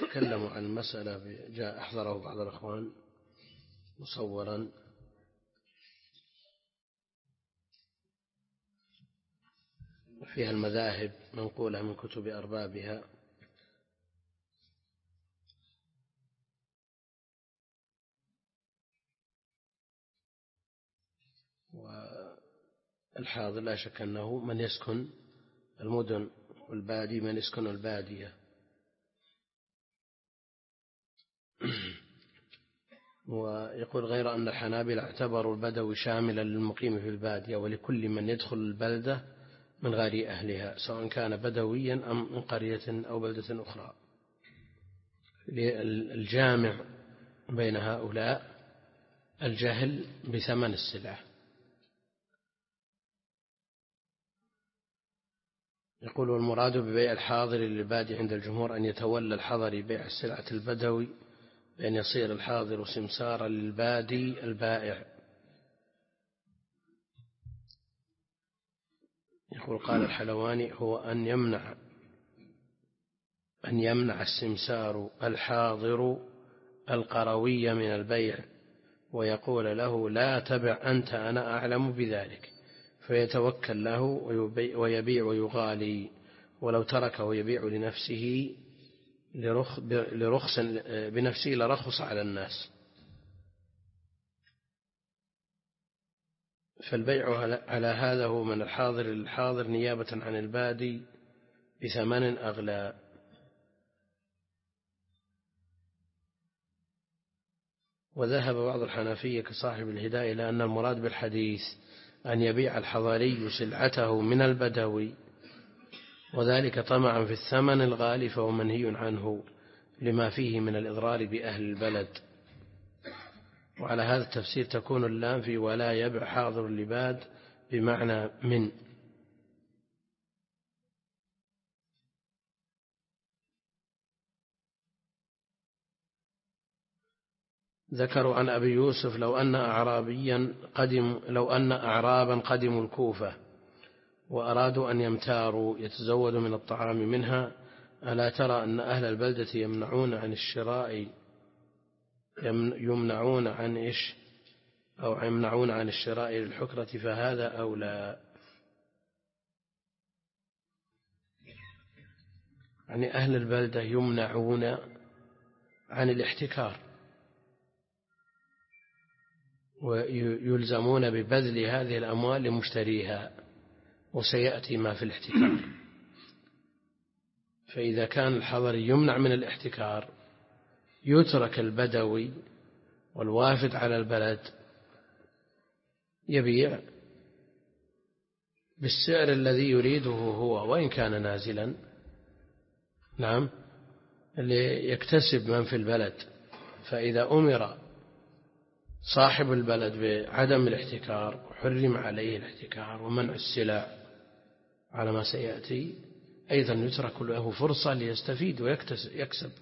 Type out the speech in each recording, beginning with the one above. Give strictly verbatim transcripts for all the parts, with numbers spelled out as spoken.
تكلموا عن المسألة جاء أحضره بعض الأخوان مصورا فيها المذاهب منقولة من كتب أربابها، والحاضر لا شك أنه من يسكن المدن، والبادي من يسكن البادية. ويقول غير أن الحنابلة اعتبروا البدوي شاملا للمقيم في البادية ولكل من يدخل البلدة من غير أهلها، سواء كان بدويا أم من قرية أو بلدة أخرى. الجامع بين هؤلاء الجهل بثمن السلعة. يقول المراد ببيع الحاضر للبادي عند الجمهور أن يتولى الحضري بيع السلعة البدوي، بأن يصير الحاضر سمسارا للبادي البائع. يقول قال الحلواني هو أن يمنع أن يمنع السمسار الحاضر القروي من البيع، ويقول له لا تبع أنت أنا أعلم بذلك، فيتوكل له ويبيع ويغالي، ولو تركه يبيع لنفسه لرخص بنفسه لرخص على الناس. فالبيع على هذا هو من الحاضر للحاضر نيابة عن البادي بثمن أغلى. وذهب بعض الحنفية كصاحب الهداية إلى أن المراد بالحديث أن يبيع الحضري سلعته من البدوي، وذلك طمعا في الثمن الغالي، فهو منهي عنه لما فيه من الإضرار بأهل البلد. وعلى هذا التفسير تكون اللام في ولا يبع حاضر اللباد بمعنى من. ذكروا عن أبي يوسف لو أن أعرابيا قدم لو أن أعرابا قدموا الكوفة وأرادوا أن يمتاروا يتزودوا من الطعام منها، ألا ترى أن أهل البلدة يمنعون عن الشراء يمنعون عن إيش أو يمنعون عن الشراء للحكرة، فهذا أولى. يعني أهل البلدة يمنعون عن الاحتكار ويلزمون ببذل هذه الأموال لمشتريها، وسيأتي ما في الاحتكار. فإذا كان الحضر يمنع من الاحتكار يترك البدوي والوافد على البلد يبيع بالسعر الذي يريده هو وإن كان نازلا، نعم، ليكتسب من في البلد. فإذا أمر صاحب البلد بعدم الاحتكار وحرم عليه الاحتكار ومنع السلع على ما سيأتي، أيضا يترك له فرصة ليستفيد ويكسب.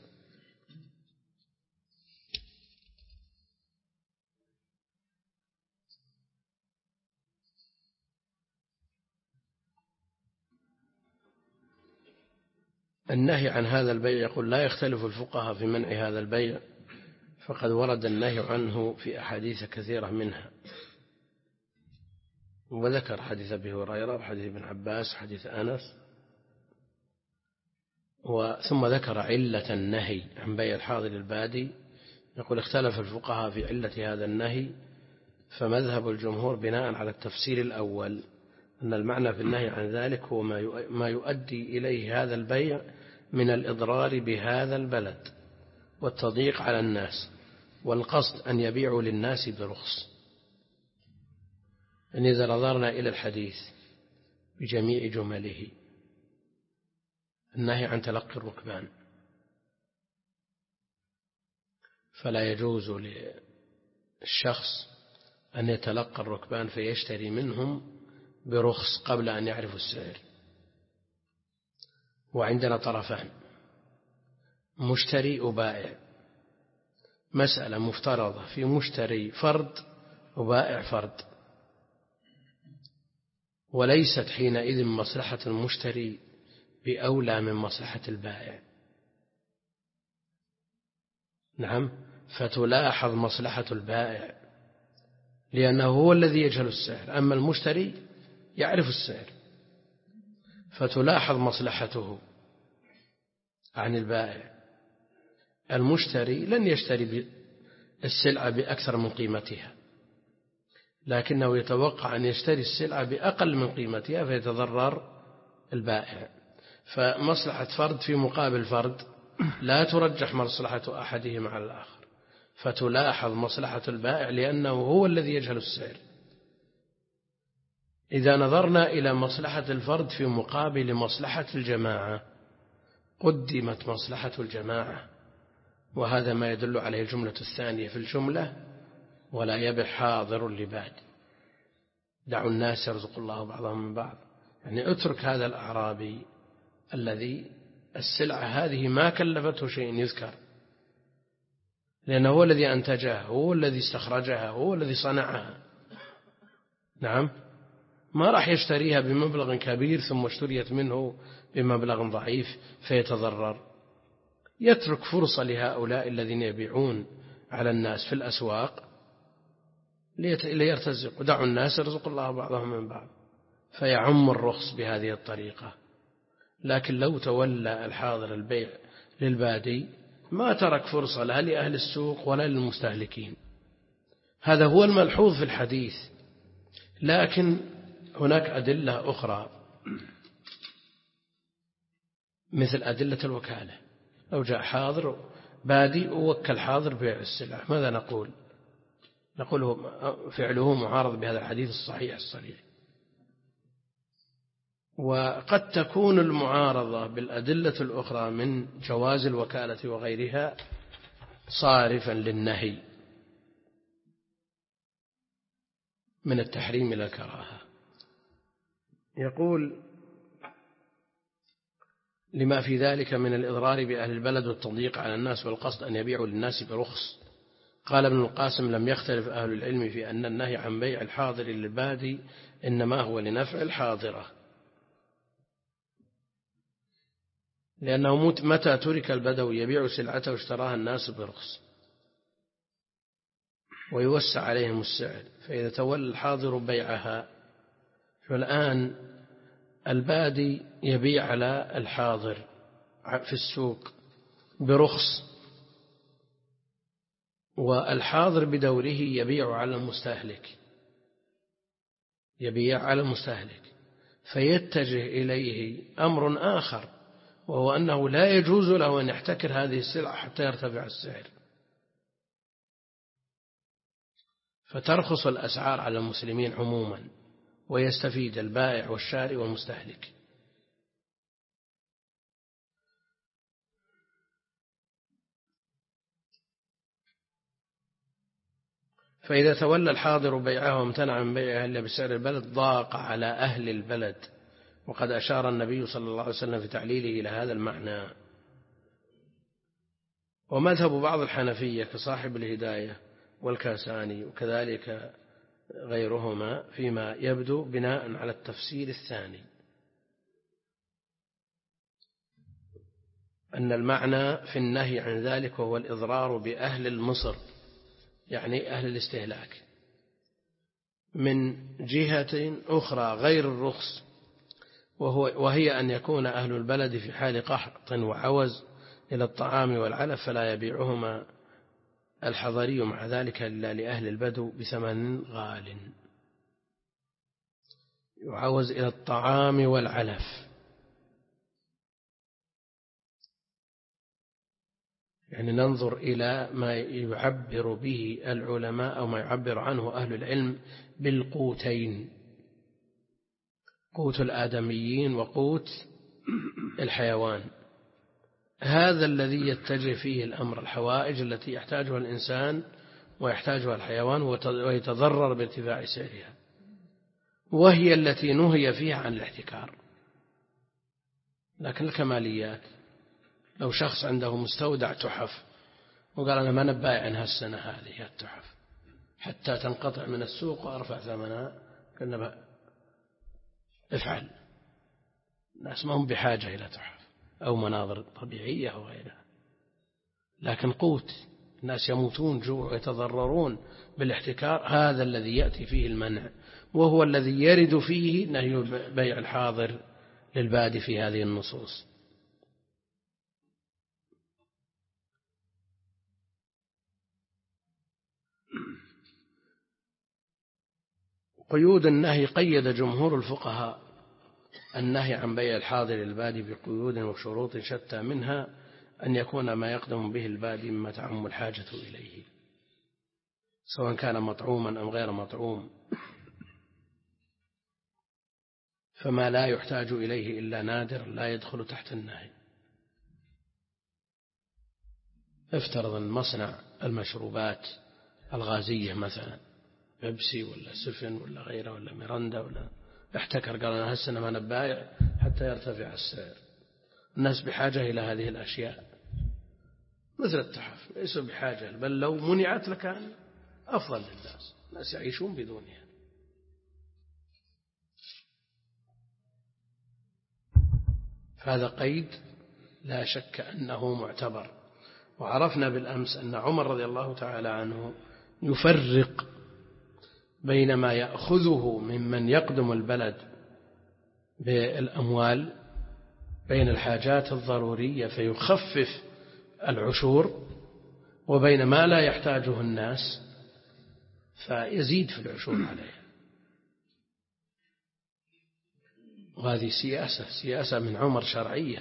النهي عن هذا البيع يقول لا يختلف الفقهاء في منع هذا البيع، فقد ورد النهي عنه في أحاديث كثيرة منها، وذكر حديث أبي هريرة وحديث ابن عباس وحديث أنس، ثم ذكر علة النهي عن بيع الحاضر البادي. يقول اختلف الفقهاء في علة هذا النهي، فمذهب الجمهور بناء على التفسير الأول أن المعنى في النهي عن ذلك هو ما يؤدي إليه هذا البيع من الإضرار بهذا البلد والتضييق على الناس، والقصد أن يبيعوا للناس برخص. إن إذا نظرنا إلى الحديث بجميع جمله، النهي عن تلقي الركبان، فلا يجوز للشخص أن يتلقى الركبان فيشتري منهم برخص قبل أن يعرفوا السعر. وعندنا طرفان، مشتري وبائع، مسألة مفترضة في مشتري فرد وبائع فرد، وليست حينئذ مصلحة المشتري بأولى من مصلحة البائع. نعم، فتلاحظ مصلحة البائع لأنه هو الذي يجهل السعر، أما المشتري يعرف السعر، فتلاحظ مصلحته عن البائع. المشتري لن يشتري السلعة بأكثر من قيمتها، لكنه يتوقع أن يشتري السلعة بأقل من قيمتها فيتضرر البائع. فمصلحة فرد في مقابل فرد لا ترجح مصلحة أحدهما على الآخر، فتلاحظ مصلحة البائع لأنه هو الذي يجهل السعر. إذا نظرنا إلى مصلحة الفرد في مقابل مصلحة الجماعة قدمت مصلحة الجماعة، وهذا ما يدل عليه الجملة الثانية في الجملة: ولا يبع حاضر لباد. دعوا الناس يرزق الله بعضهم من بعض، يعني اترك هذا الأعرابي الذي السلعة هذه ما كلفته شيء يذكر، لأنه هو الذي أنتجها، هو الذي استخرجها، هو الذي صنعها. نعم، ما راح يشتريها بمبلغ كبير ثم اشتريت منه بمبلغ ضعيف فيتضرر. يترك فرصة لهؤلاء الذين يبيعون على الناس في الأسواق ليرتزقوا. دعوا الناس يرزق الله بعضهم من بعض، فيعم الرخص بهذه الطريقة. لكن لو تولى الحاضر البيع للبادي ما ترك فرصة لا لأهل السوق ولا للمستهلكين. هذا هو الملحوظ في الحديث. لكن هناك أدلة أخرى مثل أدلة الوكالة. لو جاء حاضر بادي ووكل حاضر بيع السلعة، ماذا نقول؟ نقول فعله معارض بهذا الحديث الصحيح الصريح. وقد تكون المعارضة بالأدلة الأخرى من جواز الوكالة وغيرها صارفا للنهي من التحريم إلى الكراهة. يقول: لما في ذلك من الإضرار بأهل البلد والتضييق على الناس والقصد أن يبيعوا للناس برخص. قال ابن القاسم: لم يختلف أهل العلم في أن النهي عن بيع الحاضر للبادي إنما هو لنفع الحاضرة، لأنه متى ترك البدوي يبيع سلعته اشتراها الناس برخص ويوسع عليهم السعر، فإذا تولى الحاضر بيعها. فالآن البادي يبيع على الحاضر في السوق برخص، والحاضر بدوره يبيع على المستهلك يبيع على المستهلك فيتجه إليه أمر آخر، وهو أنه لا يجوز له أن يحتكر هذه السلعة حتى يرتفع السعر، فترخص الأسعار على المسلمين عموما ويستفيد البائع والشاري والمستهلك. فإذا تولى الحاضر بيعه وامتنع من بيعه إلا بسعر البلد ضاق على أهل البلد، وقد أشار النبي صلى الله عليه وسلم في تعليله إلى هذا المعنى. ومذهب بعض الحنفية كصاحب الهداية والكاساني وكذلك غيرهما فيما يبدو بناء على التفسير الثاني، أن المعنى في النهي عن ذلك وهو الإضرار بأهل المصر، يعني أهل الاستهلاك، من جهة أخرى غير الرخص، وهو وهي أن يكون أهل البلد في حال قحط وعوز إلى الطعام والعلف فلا يبيعهما الحضري مع ذلك إلا لأهل البدو بثمن غال. يعوز إلى الطعام والعلف، يعني ننظر إلى ما يعبر به العلماء أو ما يعبر عنه أهل العلم بالقوتين: قوت الآدميين وقوت الحيوان. هذا الذي يتجه فيه الأمر، الحوائج التي يحتاجها الإنسان ويحتاجها الحيوان ويتضرر بارتفاع سعرها، وهي التي نهي فيها عن الاحتكار. لكن الكماليات، لو شخص عنده مستودع تحف وقال أنا ما نبايع عنها السنة هذه التحف حتى تنقطع من السوق وأرفع ثمنها، قلنا افعل، الناس ما هم بحاجة إلى تحف أو مناظر طبيعية أو غيرها، لكن قوت الناس يموتون جوع ويتضررون بالاحتكار، هذا الذي يأتي فيه المنع، وهو الذي يرد فيه نهي بيع الحاضر للبادي في هذه النصوص. قيود النهي: قيد جمهور الفقهاء النهي عن بيع الحاضر للبادي بقيود وشروط شتى، منها أن يكون ما يقدم به البادي مما تعم الحاجة إليه، سواء كان مطعوما أم غير مطعوم، فما لا يحتاج إليه إلا نادر لا يدخل تحت النهي. افترض أن مصنع المشروبات الغازية مثلا بيبسي ولا سفن ولا غيره ولا ميرندا ولا احتكر، قال أنا هالسنة ما نبايع حتى يرتفع السعر. الناس بحاجة إلى هذه الأشياء مثل التحف، ليسوا بحاجة، بل لو منعت لكان أفضل للناس، الناس يعيشون بدونها. فهذا قيد لا شك أنه معتبر. وعرفنا بالأمس أن عمر رضي الله تعالى عنه يفرق بين ما يأخذه ممن يقدم البلد بالأموال بين الحاجات الضرورية فيخفف العشور، وبين ما لا يحتاجه الناس فيزيد في العشور عليها. وهذه سياسة سياسة من عمر شرعية،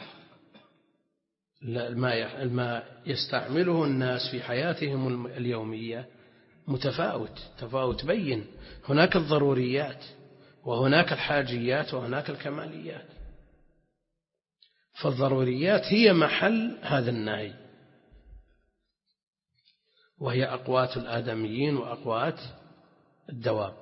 ما يستعمله الناس في حياتهم اليومية متفاوت تفاوت بين، هناك الضروريات وهناك الحاجيات وهناك الكماليات، فالضروريات هي محل هذا النهي، وهي أقوات الآدميين وأقوات الدواب.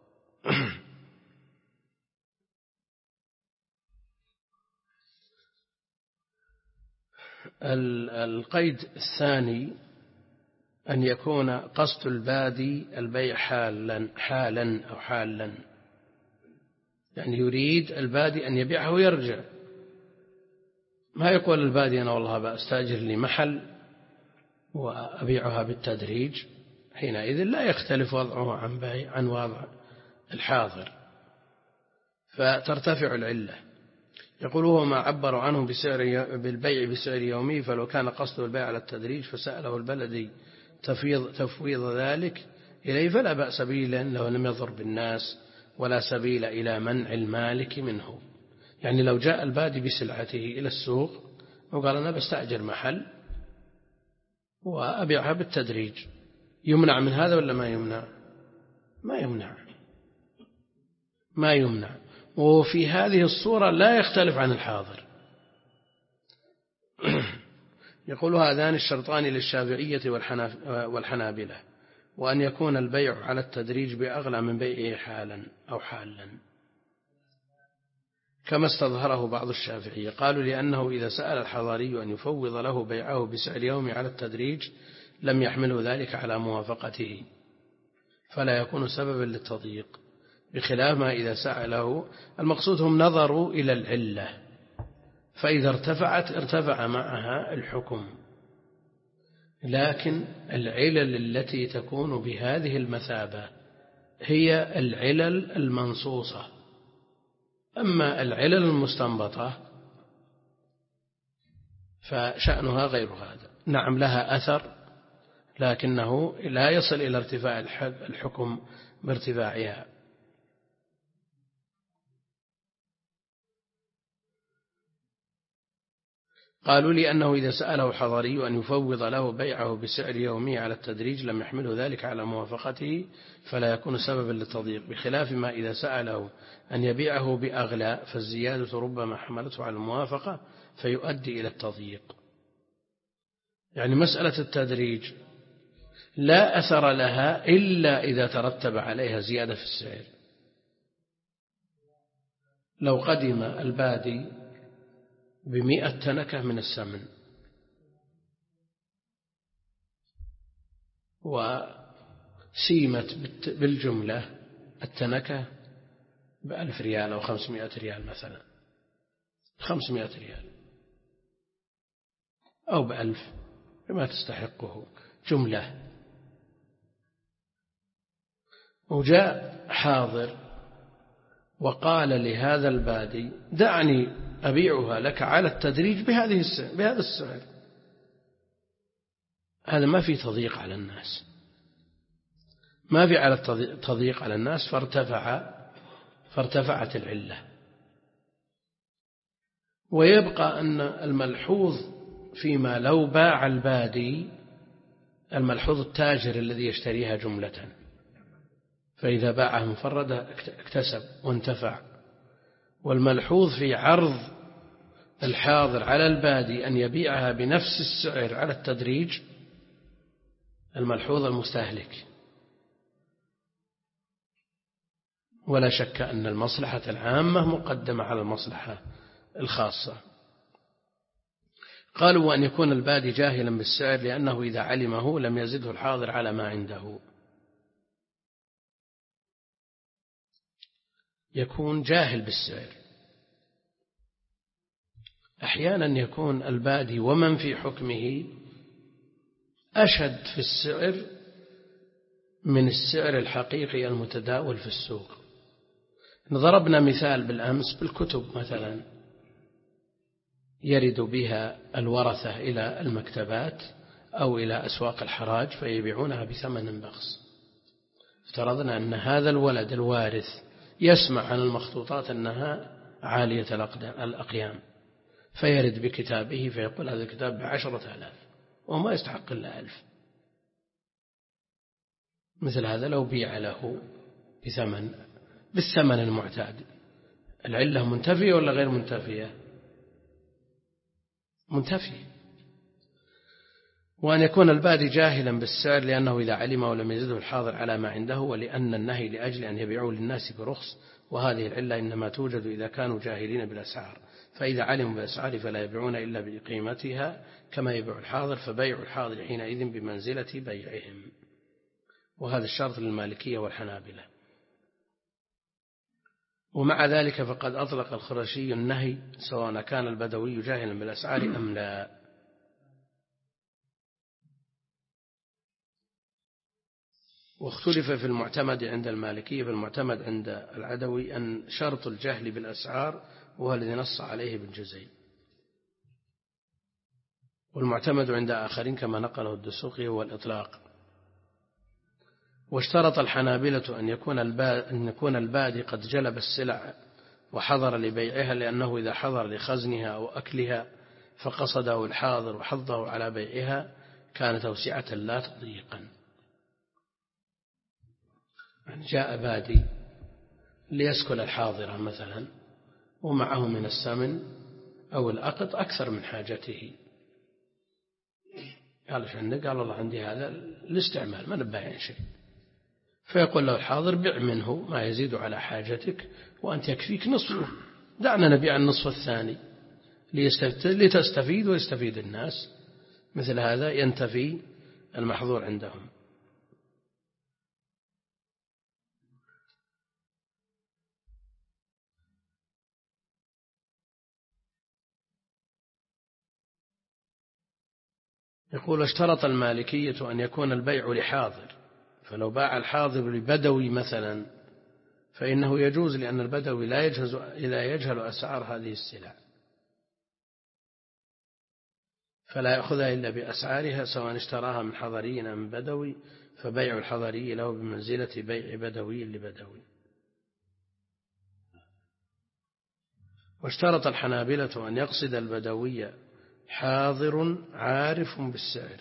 القيد الثاني أن يكون قصد البادي البيع حالا حالا أو حالا، يعني يريد البادي أن يبيعه ويرجع، ما يقول البادي أنا والله بأستأجر لي محل وأبيعها بالتدريج، حينئذ لا يختلف وضعه عن بيع عن وضع الحاضر فترتفع العلة. يقول هو ما عبروا عنه بسعر بالبيع بسعر يومي، فلو كان قصده البيع على التدريج فسأله البلدي تفويض, تفويض ذلك إليه فلا بأس به، لأنه لم يضر بالناس ولا سبيل إلى منع المالك منه. يعني لو جاء البادي بسلعته إلى السوق وقال أنا بستأجر محل وأبيعها بالتدريج، يمنع من هذا ولا ما يمنع؟ ما يمنع ما يمنع وفي هذه الصورة لا يختلف عن الحاضر. يقول هذان الشرطان للشافعية والحنابلة، وأن يكون البيع على التدريج بأغلى من بيعه حالا أو حالا، كما استظهره بعض الشافعية. قالوا لأنه إذا سأل الحضاري أن يفوض له بيعه بسعر يومي على التدريج لم يحمله ذلك على موافقته، فلا يكون سببا للتضييق، بخلاف ما إذا سأله. المقصود هم نظروا إلى العلة، فإذا ارتفعت ارتفع معها الحكم، لكن العلل التي تكون بهذه المثابة هي العلل المنصوصة، أما العلل المستنبطة فشأنها غير هذا. نعم لها أثر، لكنه لا يصل إلى ارتفاع الحكم بارتفاعها. قالوا لأنه إذا سأله الحضري أن يفوض له بيعه بسعر يومي على التدريج لم يحمله ذلك على موافقته، فلا يكون سببا للتضييق، بخلاف ما إذا سأله أن يبيعه بأغلى فالزيادة ربما حملته على الموافقة فيؤدي إلى التضييق. يعني مسألة التدريج لا أثر لها إلا إذا ترتب عليها زيادة في السعر. لو قدم البادي بمئة تنكة من السمن وسيمت بالجملة التنكة بألف ريال أو خمسمائة ريال مثلا، خمسمائة ريال أو بألف بما تستحقه، جملة، وجاء حاضر وقال لهذا البادي دعني أبيعها لك على التدريج بهذه السعر بهذا السعر، هذا ما في تضييق على الناس، ما في على التضييق على الناس، فارتفع فارتفعت العلة. ويبقى أن الملحوظ فيما لو باع البادي، الملحوظ التاجر الذي يشتريها جملة، فإذا باعها مفردة اكتسب وانتفع. والملحوظ في عرض الحاضر على البادي أن يبيعها بنفس السعر على التدريج، الملحوظ المستهلك. ولا شك أن المصلحة العامة مقدمة على المصلحة الخاصة. قالوا وأن يكون البادي جاهلا بالسعر لأنه إذا علمه لم يزده الحاضر على ما عنده. يكون جاهل بالسعر. أحيانا يكون البادي ومن في حكمه أشد في السعر من السعر الحقيقي المتداول في السوق. ضربنا مثال بالأمس بالكتب مثلا، يرد بها الورثة إلى المكتبات أو إلى أسواق الحراج فيبيعونها بثمن بخس. افترضنا أن هذا الولد الوارث يسمع عن المخطوطات أنها عالية الأقيام، فيرد بكتابه فيقول هذا الكتاب بعشرة آلاف وما يستحق إلا ألف. مثل هذا لو بيع له بثمن بالثمن المعتاد، العلة منتفية ولا غير منتفية؟ منتفية. وأن يكون البادي جاهلا بالسعر لأنه إذا علمه ولم يزده الحاضر على ما عنده، ولأن النهي لأجل أن يبيعوا للناس برخص، وهذه العلة إنما توجد إذا كانوا جاهلين بالأسعار، فإذا علموا بالأسعار فلا يبيعون إلا بقيمتها كما يبيع الحاضر، فبيع الحاضر حينئذ بمنزلة بيعهم. وهذا الشرط للمالكية والحنابلة. ومع ذلك فقد أطلق الخرشي النهي سواء كان البدوي جاهلا بالأسعار أم لا. واختلف في المعتمد عند المالكية. في المعتمد عند العدوي أن شرط الجهل بالأسعار وهو الذي نص عليه بالجزي، والمعتمد عند آخرين كما نقله الدسوقي هو الإطلاق. واشترط الحنابلة أن يكون أن يكون البادي قد جلب السلع وحضر لبيعها، لأنه إذا حضر لخزنها أو أكلها فقصده الحاضر وحضه على بيعها كان توسعة لا تضييقا. يعني جاء بادي ليسكن الحاضرة مثلا ومعه من السمن أو الأقط أكثر من حاجته، قال ايش عندك؟ قال والله عندي هذا الاستعمال ما نبايع شيء، فيقول له الحاضر بيع منه ما يزيد على حاجتك وأنت يكفيك نصفه، دعنا نبيع النصف الثاني لتستفيد ويستفيد الناس. مثل هذا ينتفي المحظور عندهم. يقول اشترط المالكية أن يكون البيع لحاضر، فلو باع الحاضر لبدوي مثلا فإنه يجوز، لأن البدوي لا يجهز لا يجهل أسعار هذه السلع، فلا يأخذها إلا بأسعارها سواء اشتراها من حضري أم من بدوي، فبيع الحضري له بمنزلة بيع بدوي لبدوي. واشترط الحنابلة أن يقصد البدوي حاضر عارف بالسعر،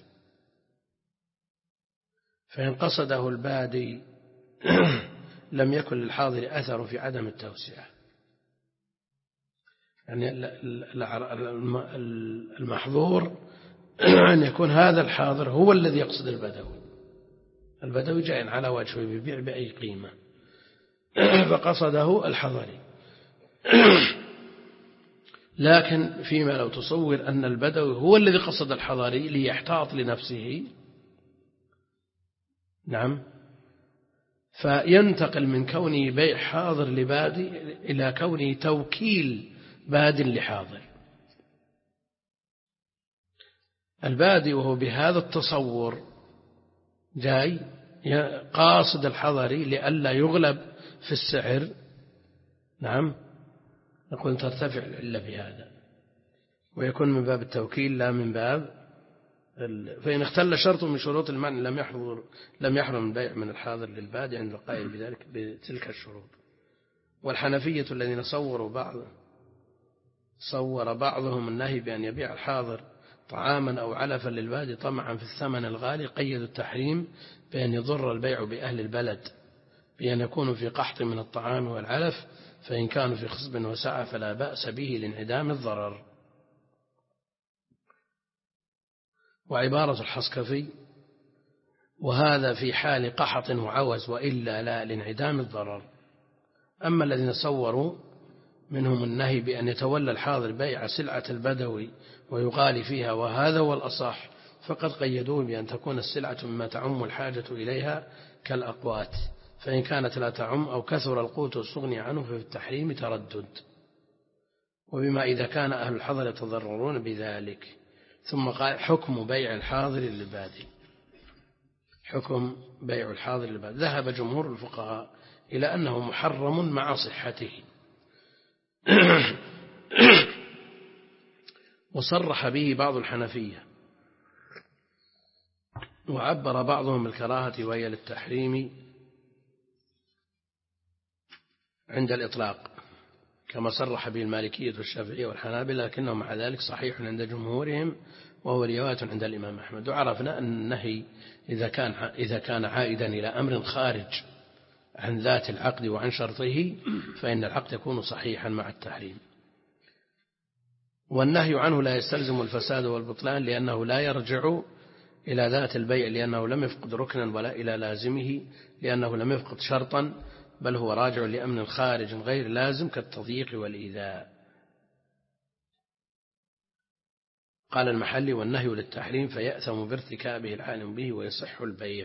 فإن قصده البادي لم يكن للحاضر أثر في عدم التوسعة. يعني المحظور أن يكون هذا الحاضر هو الذي يقصد البدوي، البدوي جاء على وجهه يبيع بأي قيمة فقصده الحضري. لكن فيما لو تصور أن البدوي هو الذي قصد الحضري ليحتاط لنفسه، نعم، فينتقل من كونه بيع حاضر لبادي إلى كونه توكيل باد لحاضر. البادي وهو بهذا التصور جاي قاصد الحضر لئلا يغلب في السعر، نعم، نقول ترتفع العلة بهذا، ويكون من باب التوكيل لا من باب ال... فإن اختل شرط من شروط المنع لم يحضر لم يحرم البيع من الحاضر للبادئ عند القائل بذلك بتلك الشروط. والحنفية الذين صوروا بعض صور بعضهم النهي بأن يبيع الحاضر طعاما أو علفا للبادئ طمعا في الثمن الغالي قيدوا التحريم بأن يضر البيع بأهل البلد بأن يكونوا في قحط من الطعام والعلف، فإن كانوا في خصب وسعة فلا بأس به لانعدام الضرر. وعبارة الحصكفي: وهذا في حال قحط وعوز وإلا لا لانعدام الضرر. أما الذين صوروا منهم النهي بأن يتولى الحاضر بيع سلعة البدوي ويغالي فيها وهذا هو الأصح، فقد قيدوه بأن تكون السلعة مما تعم الحاجة إليها كالأقوات، فإن كانت لا تعم أو كثر القوت واستغني عنه ففي التحريم تردد، وبما إذا كان أهل الحضر يتضررون بذلك. ثم قال: حكم بيع الحاضر للبادي. حكم بيع الحاضر للبادي: ذهب جمهور الفقهاء إلى أنه محرم مع صحته وصرح به بعض الحنفية، وعبر بعضهم بالكراهة وهي للتحريم عند الإطلاق كما صرح به المالكية والشافعية والحنابلة، لكنه مع ذلك صحيح عند جمهورهم وهو رواية عند الإمام أحمد. وعرفنا أن النهي إذا كان إذا كان عائدا إلى أمر خارج عن ذات العقد وعن شرطه فإن العقد يكون صحيحا مع التحريم. والنهي عنه لا يستلزم الفساد والبطلان لأنه لا يرجع إلى ذات البيع لأنه لم يفقد ركنا، ولا إلى لازمه لأنه لم يفقد شرطا، بل هو راجع لأمن خارج غير لازم كالتضييق والإيذاء. قال المحلي: والنهي للتحريم فيأثم بارتكابه العالم به ويصح البيع.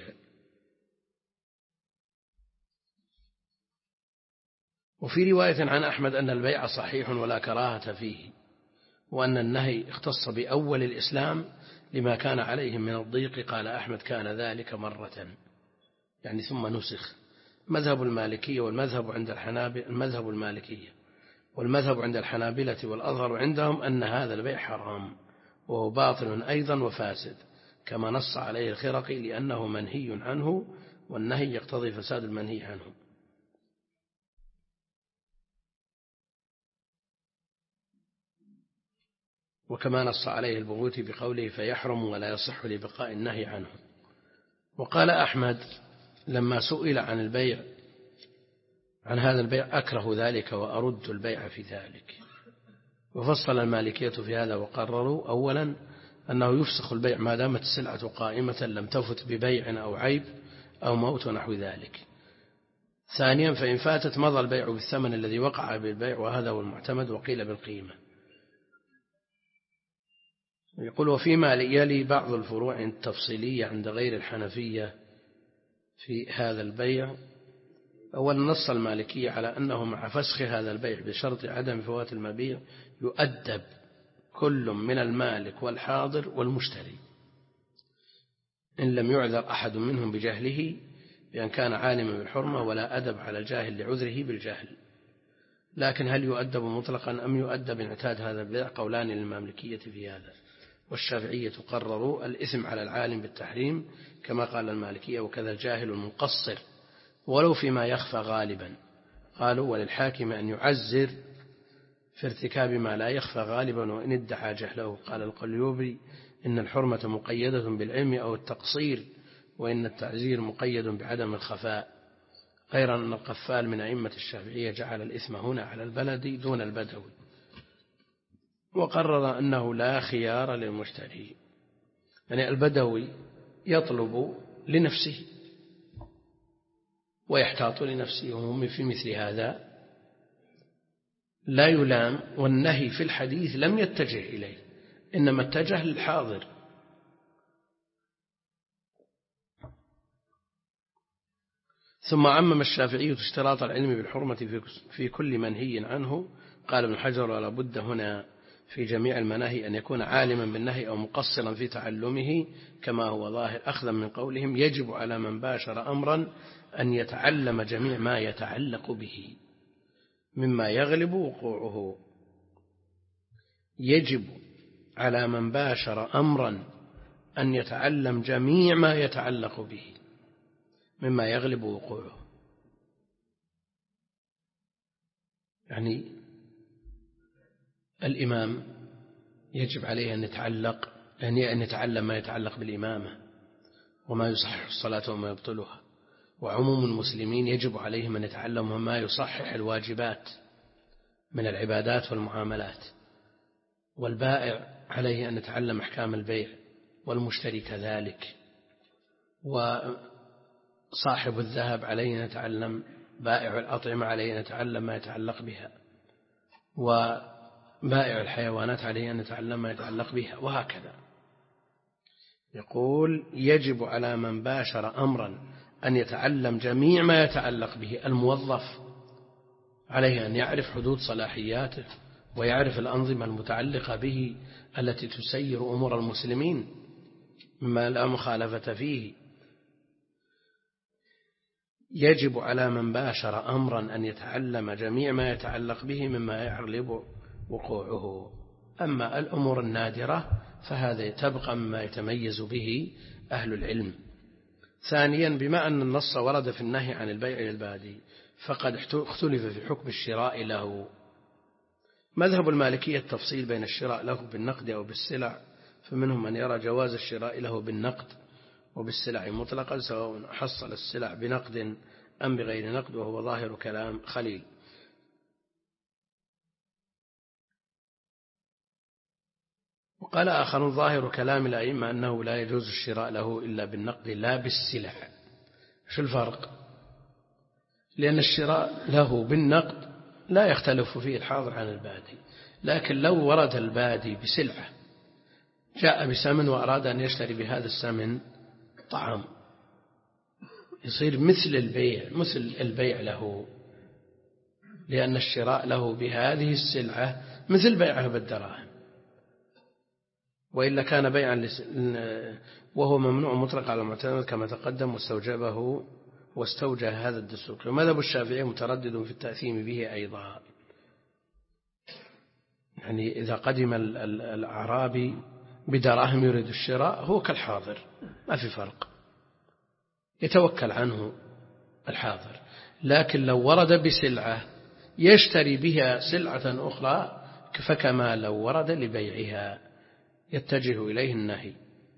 وفي رواية عن أحمد أن البيع صحيح ولا كراهة فيه، وأن النهي اختص بأول الإسلام لما كان عليهم من الضيق. قال أحمد: كان ذلك مرة، يعني ثم نسخ. مذهب المالكية والمذهب عند الحنابلة المذهب المالكية والمذهب عند الحنابلة والأظهر عندهم أن هذا البيع حرام وهو باطل أيضا وفاسد، كما نص عليه الخرقي لأنه منهي عنه، والنهي يقتضي فساد المنهي عنه. وكما نص عليه البغوثي بقوله: فيحرم ولا يصح لبقاء النهي عنه. وقال أحمد لما سئل عن البيع عن هذا البيع: أكره ذلك وأرد البيع في ذلك. وفصل المالكية في هذا وقرروا: أولا أنه يفسخ البيع ما دامت السلعة قائمة لم تفت ببيع أو عيب أو موت ونحو ذلك. ثانيا فإن فاتت مضى البيع بالثمن الذي وقع بالبيع، وهذا هو المعتمد، وقيل بالقيمة. يقول: وفيما يلي بعض الفروع التفصيلية عند غير الحنفية في هذا البيع. أولا نص المالكية على أنه مع فسخ هذا البيع بشرط عدم فوات المبيع يؤدب كل من المالك والحاضر والمشتري إن لم يعذر أحد منهم بجهله بأن كان عالما بالحرمة، ولا أدب على الجاهل لعذره بالجهل. لكن هل يؤدب مطلقا أم يؤدب ان اعتاد هذا البيع؟ قولان للمالكية في هذا. والشافعية قرروا الإثم على العالم بالتحريم كما قال المالكية، وكذا الجاهل المقصر ولو فيما يخفى غالبا. قالوا: وللحاكم أن يعزر في ارتكاب ما لا يخفى غالبا وإن ادعى جهله. قال القليوبي: إن الحرمة مقيدة بالعلم أو التقصير، وإن التعزير مقيد بعدم الخفاء، غير أن القفال من أئمة الشافعية جعل الإثم هنا على البلد دون البدوي، وقرر أنه لا خيار للمشتري. يعني البدوي يطلب لنفسه ويحتاط لنفسه، وهم في مثل هذا لا يلام. والنهي في الحديث لم يتجه إليه، إنما اتجه للحاضر. ثم عمم الشافعي اشتراط العلم بالحرمة في كل منهي عنه. قال ابن حجر: ولا بد هنا في جميع المناهي أن يكون عالما بالنهي أو مقصرا في تعلمه كما هو ظاهر، أخذا من قولهم يجب على من باشر أمرا أن يتعلم جميع ما يتعلق به مما يغلب وقوعه. يجب على من باشر أمرا أن يتعلم جميع ما يتعلق به مما يغلب وقوعه. يعني الإمام يجب عليه أن يتعلق يعني أن يتعلم ما يتعلق بالإمامة وما يصحح الصلاة وما يبطلها، وعموم المسلمين يجب عليهم أن يتعلموا ما يصحح الواجبات من العبادات والمعاملات، والبائع عليه أن يتعلم أحكام البيع، والمشتري كذلك، وصاحب الذهب عليه أن يتعلم، بائع الأطعمة عليه أن يتعلم ما يتعلق بها، وبائع الحيوانات عليه أن يتعلم ما يتعلق بها، وهكذا. يقول يجب على من باشر أمرا أن يتعلم جميع ما يتعلق به. الموظف عليه أن يعرف حدود صلاحياته ويعرف الأنظمة المتعلقة به التي تسير أمور المسلمين مما لا مخالفة فيه. يجب على من باشر أمرا أن يتعلم جميع ما يتعلق به مما يغلب وقوعه. أما الأمور النادرة فهذا تبقى مما يتميز به أهل العلم. ثانيا، بما أن النص ورد في النهي عن البيع للبادي فقد اختلف في حكم الشراء له. مذهب المالكية التفصيل بين الشراء له بالنقد أو بالسلع، فمنهم من يرى جواز الشراء له بالنقد وبالسلع مطلقا سواء حصل السلع بنقد أم بغير نقد، وهو ظاهر كلام خليل. وقال آخر ظاهر كلام الأئمة أنه لا يجوز الشراء له إلا بالنقد لا بالسلع. شو الفرق؟ لأن الشراء له بالنقد لا يختلف فيه الحاضر عن البادي، لكن لو ورد البادي بسلعة جاء بثمن وأراد أن يشتري بهذا الثمن طعام، يصير مثل البيع مثل البيع له، لأن الشراء له بهذه السلعة مثل بيعه بالدراهم، وإلا كان بيعا وهو ممنوع مطلق على المعتمد كما تقدم واستوجبه واستوجه هذا الدسوقي. ومذهب الشافعي متردد في التأثيم به أيضا، يعني إذا قدم الأعرابي بدراهم يريد الشراء هو كالحاضر ما في فرق، يتوكل عنه الحاضر. لكن لو ورد بسلعة يشتري بها سلعة أخرى فكما لو ورد لبيعها يتجه إليه النهي.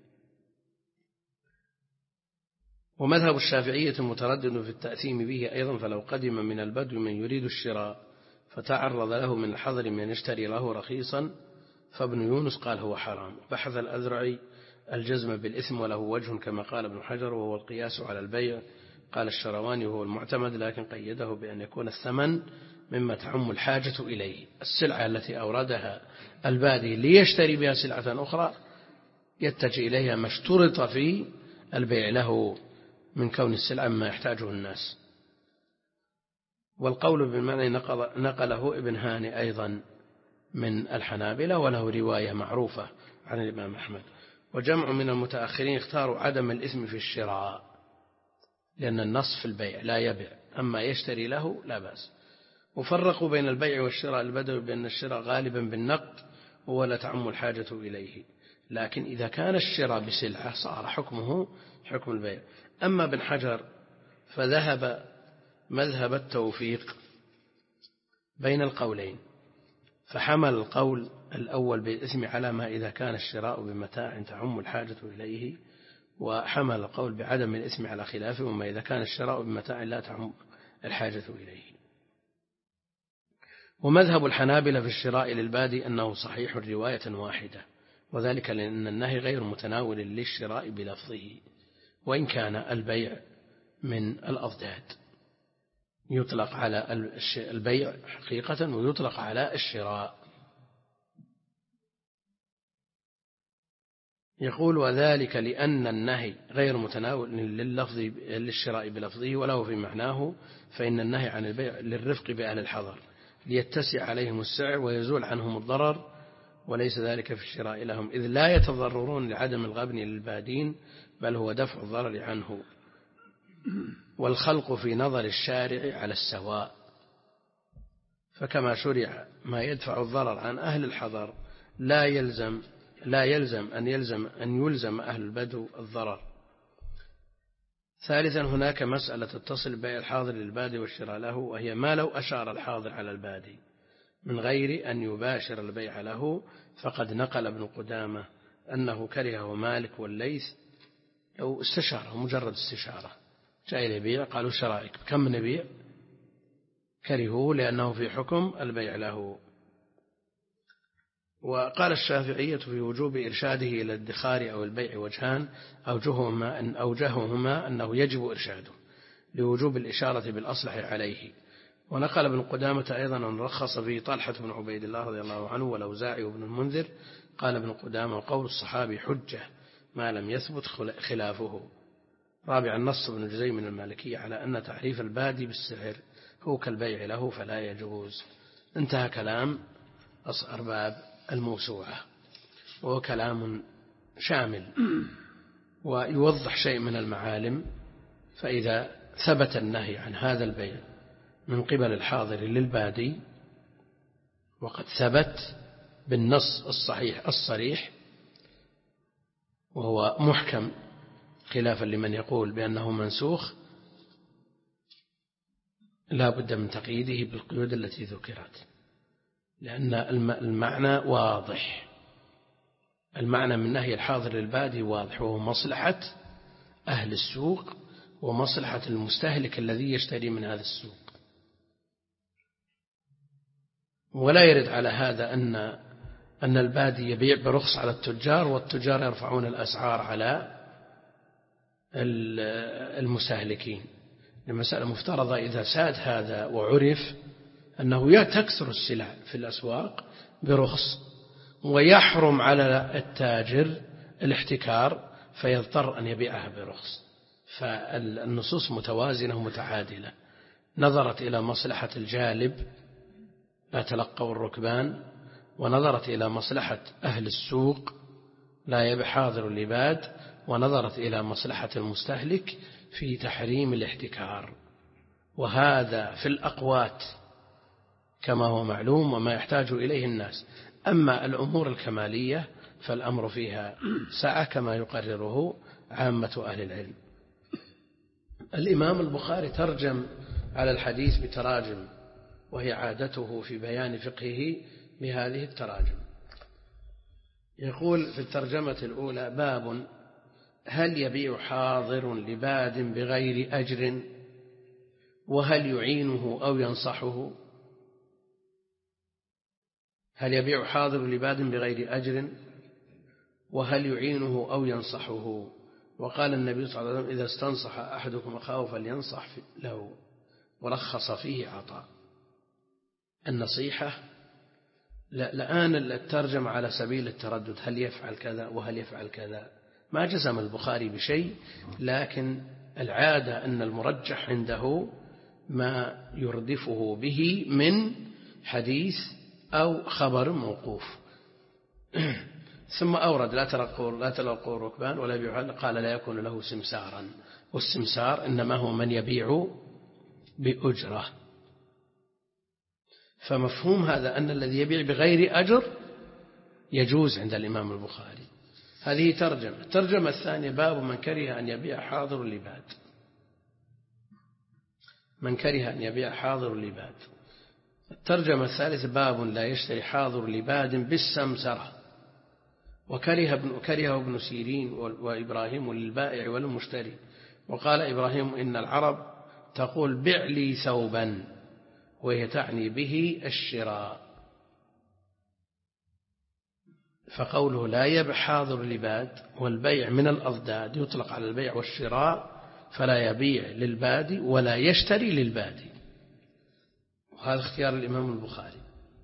ومذهب الشافعية متردد في التأثيم به أيضا، فلو قدم من البدو من يريد الشراء فتعرض له من الحضر من يشتري له رخيصا فابن يونس قال هو حرام. بحث الأذرعي الجزم بالإثم وله وجه كما قال ابن حجر وهو القياس على البيع. قال الشرواني وهو المعتمد، لكن قيده بأن يكون الثمن مما تعم الحاجة إليه. السلعة التي أوردها البادي ليشتري بها سلعة أخرى يتجه إليها ما اشترط في البيع له من كون السلعة مما يحتاجه الناس. والقول بالمعنى نقله ابن هاني أيضا من الحنابلة، وله رواية معروفة عن الإمام أحمد. وجمع من المتأخرين اختاروا عدم الإثم في الشراء، لأن النص في البيع لا يبيع، أما يشتري له لا بأس. وفرقوا بين البيع والشراء البدوي بأن الشراء غالبا بالنقد ولا تعم الحاجة إليه، لكن إذا كان الشراء بسلعة صار حكمه حكم البيع. أما ابن حجر فذهب مذهب التوفيق بين القولين، فحمل القول الأول بالإثم على ما إذا كان الشراء بمتاع تعم الحاجة إليه، وحمل القول بعدم الإثم على خلافه وما إذا كان الشراء بمتاع لا تعم الحاجة إليه. ومذهب الحنابلة في الشراء للبادي أنه صحيح رواية واحدة، وذلك لأن النهي غير متناول للشراء بلفظه، وإن كان البيع من الأضداد يطلق على البيع حقيقة ويطلق على الشراء. يقول وذلك لأن النهي غير متناول لللفظ للشراء بلفظه وله في معناه، فإن النهي عن البيع للرفق بأهل الحضر ليتسع عليهم السعر ويزول عنهم الضرر، وليس ذلك في الشراء لهم، إذ لا يتضررون لعدم الغبن للبادين، بل هو دفع الضرر عنه. والخلق في نظر الشارع على السواء، فكما شرع ما يدفع الضرر عن أهل الحضر لا يلزم لا يلزم أن يلزم أن يلزم أهل البدو الضرر. ثالثا، هناك مسألة تتصل بين الحاضر للبادي والشراء له، وهي ما لو أشار الحاضر على البادي من غير أن يباشر البيع له، فقد نقل ابن قدامة أنه كرهه مالك والليث، أو استشاره مجرد استشارة، جاء يبيع قالوا شرائك كم نبيع، كرهوه لأنه في حكم البيع له. وقال الشافعية في وجوب إرشاده إلى الادخار أو البيع وجهان، أوجههما أن أوجههما أنه يجب إرشاده لوجوب الإشارة بالأصلح عليه. ونقل ابن قدامة أيضا أن رخص فيه طلحة بن عبيد الله رضي الله عنه والأوزاعي وابن المنذر. قال ابن قدامة: قول الصحابي حجة ما لم يثبت خلافه. رابعا، نص ابن جزي من المالكية على أن تعريف البادي بالسعر هو كالبيع له فلا يجوز. انتهى كلام أرباب الموسوعة، وهو كلام شامل ويوضح شيء من المعالم. فإذا ثبت النهي عن هذا البيع من قبل الحاضر للبادي، وقد ثبت بالنص الصحيح الصريح وهو محكم، خلافا لمن يقول بأنه منسوخ، لا بد من تقييده بالقيود التي ذكرت، لأن المعنى واضح. المعنى من نهي الحاضر للبادي واضح، وهو مصلحة أهل السوق ومصلحة المستهلك الذي يشتري من هذا السوق. ولا يرد على هذا أن أن البادي يبيع برخص على التجار والتجار يرفعون الأسعار على المستهلكين. المسألة مفترضة إذا ساد هذا وعرف أنه تكثر السلع في الأسواق برخص، ويحرم على التاجر الاحتكار فيضطر أن يبيعها برخص. فالنصوص متوازنة ومتعادلة، نظرت إلى مصلحة الجالب لا تلقوا الركبان، ونظرت إلى مصلحة أهل السوق لا يبيع حاضر اللباد، ونظرت إلى مصلحة المستهلك في تحريم الاحتكار. وهذا في الأقوات كما هو معلوم وما يحتاج إليه الناس. أما الأمور الكمالية فالأمر فيها سعة كما يقرره عامة أهل العلم. الإمام البخاري ترجم على الحديث بتراجم، وهي عادته في بيان فقهه بهذه التراجم. يقول في الترجمة الأولى: باب هل يبيع حاضر لباد بغير أجر، وهل يعينه أو ينصحه؟ هل يبيع حاضر لباد بغير أجر، وهل يعينه أو ينصحه؟ وقال النبي صلى الله عليه وسلم: إذا استنصح أحدكم أخاه فلينصح له، ورخص فيه عطاء. النصيحة الآن الترجم على سبيل التردد، هل يفعل كذا وهل يفعل كذا. ما جزم البخاري بشيء، لكن العادة أن المرجح عنده ما يردفه به من حديث أو خبر موقوف. ثم أورد: لا تلقوا لا تلقوا الركبان ولا يبيع، قال: لا يكون له سمسارا. والسمسار إنما هو من يبيع بأجرة. فمفهوم هذا أن الذي يبيع بغير أجر يجوز عند الإمام البخاري. هذه ترجمة. الترجمة الثانية: باب من كره أن يبيع حاضر اللباد. من كره أن يبيع حاضر اللباد. الترجمة الثالثة: باب لا يشتري حاضر لباد بالسمسرة. وكره ابن كره ابن سيرين وإبراهيم للبائع والمشتري. وقال إبراهيم: إن العرب تقول بع لي ثوبا، وهي تعني به الشراء. فقوله لا يبع حاضر لباد، والبيع من الأضداد يطلق على البيع والشراء، فلا يبيع للبادي ولا يشتري للبادي. وهذا اختيار الإمام البخاري.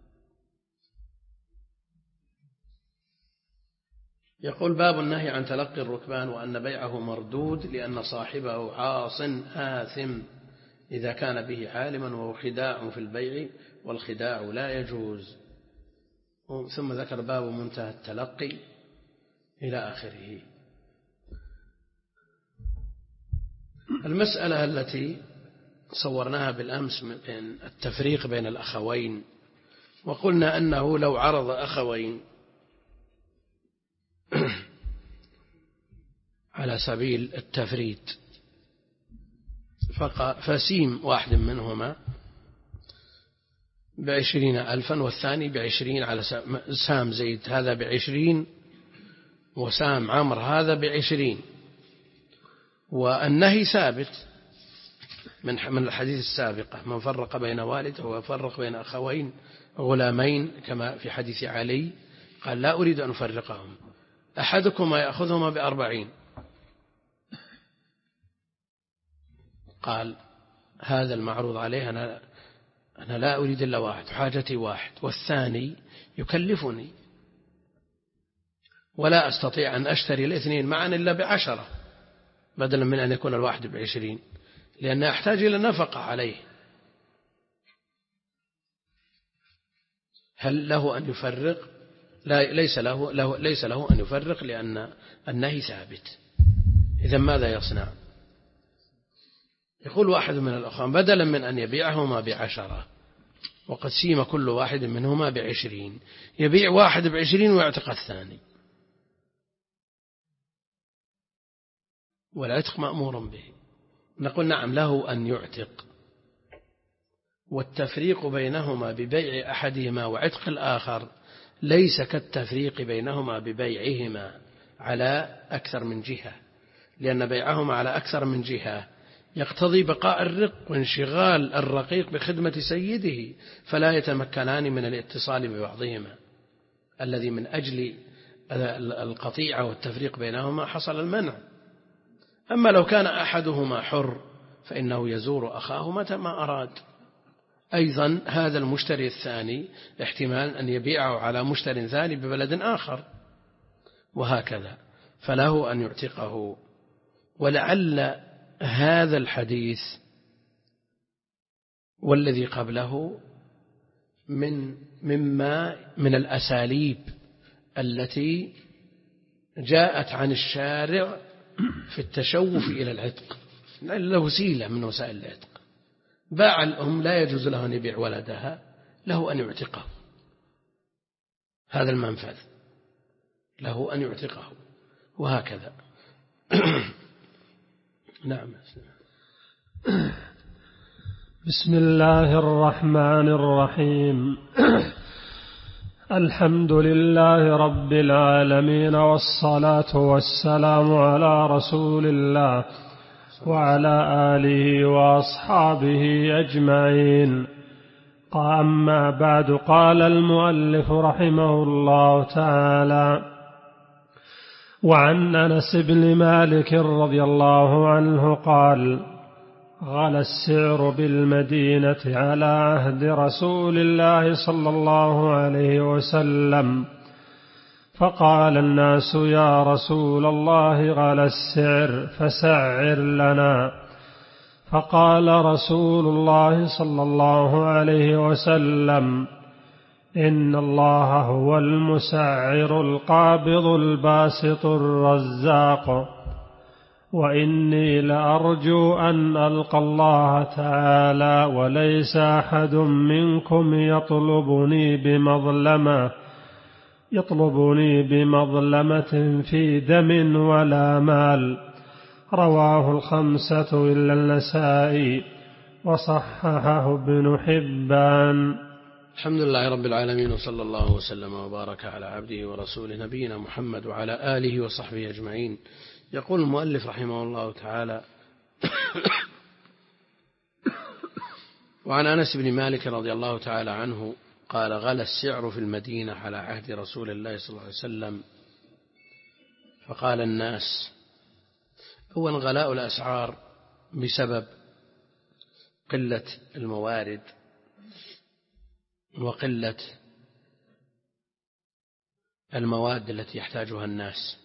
يقول: باب النهي عن تلقي الركبان، وأن بيعه مردود لأن صاحبه عاص آثم إذا كان به عالما، وهو خداع في البيع، والخداع لا يجوز. ثم ذكر باب منتهى التلقي إلى آخره. المسألة التي صورناها بالأمس من التفريق بين الأخوين، وقلنا أنه لو عرض أخوين على سبيل التفريد فسيم واحد منهما بعشرين ألفا والثاني بعشرين، على سام زيد هذا بعشرين وسام عمر هذا بعشرين، والنهي ثابت من من الحديث السابقة: من فرق بين والده وفرق بين أخوين غلامين، كما في حديث علي قال: لا أريد أن أفرقهم، أحدكما يأخذهما بأربعين. قال: هذا المعروض عليه أنا أنا لا أريد إلا واحد، حاجتي واحد، والثاني يكلفني ولا أستطيع أن أشتري الاثنين معا إلا بعشرة، بدلا من أن يكون الواحد بعشرين، لأن أحتاج إلى نفقة عليه. هل له أن يفرق؟ لا، ليس له, له ليس له أن يفرق، لأن النهي ثابت. إذا ماذا يصنع؟ يقول واحد من الأخوان: بدلا من أن يبيعهما بعشرة وقد سيم كل واحد منهما بعشرين، يبيع واحد بعشرين ويعتق الثاني، والعتق مأمور به. نقول: نعم، له أن يعتق، والتفريق بينهما ببيع أحدهما وعتق الآخر ليس كالتفريق بينهما ببيعهما على أكثر من جهة، لأن بيعهما على أكثر من جهة يقتضي بقاء الرق وانشغال الرقيق بخدمة سيده، فلا يتمكنان من الاتصال ببعضهما، الذي من أجل القطيعة والتفريق بينهما حصل المنع. أما لو كان أحدهما حر فإنه يزور أخاه متى ما أراد. أيضا هذا المشتري الثاني احتمال أن يبيعه على مشتري ثاني ببلد آخر، وهكذا، فله أن يعتقه. ولعل هذا الحديث والذي قبله من مما من الأساليب التي جاءت عن الشارع في التشوف إلى العتق، له وسيلة من وسائل العتق. باع الأم لا يجوز له أن يبيع ولدها، له أن يعتقه، هذا المنفذ له أن يعتقه، وهكذا. نعم. بسم الله الرحمن الرحيم. الحمد لله رب العالمين، والصلاة والسلام على رسول الله وعلى آله وأصحابه أجمعين. أما بعد، قال المؤلف رحمه الله تعالى: وعن أنس بن مالك رضي الله عنه قال: غلا السعر بالمدينة على عهد رسول الله صلى الله عليه وسلم، فقال الناس: يا رسول الله، غلا السعر فسعر لنا. فقال رسول الله صلى الله عليه وسلم: إن الله هو المسعر القابض الباسط الرزاق، وإني لأرجو أن ألقى الله تعالى وليس أحد منكم يطلبني بمظلمة يطلبني بمظلمة في دم ولا مال. رواه الخمسة إلا النسائي، وصححه ابن حبان. الحمد لله رب العالمين، وصلى الله وسلم وبارك على عبده ورسوله نبينا محمد وعلى آله وصحبه أجمعين. يقول المؤلف رحمه الله تعالى: وعن أنس بن مالك رضي الله تعالى عنه قال: غلا السعر في المدينة على عهد رسول الله صلى الله عليه وسلم، فقال الناس. أولا، غلاء الأسعار بسبب قلة الموارد وقلة المواد التي يحتاجها الناس،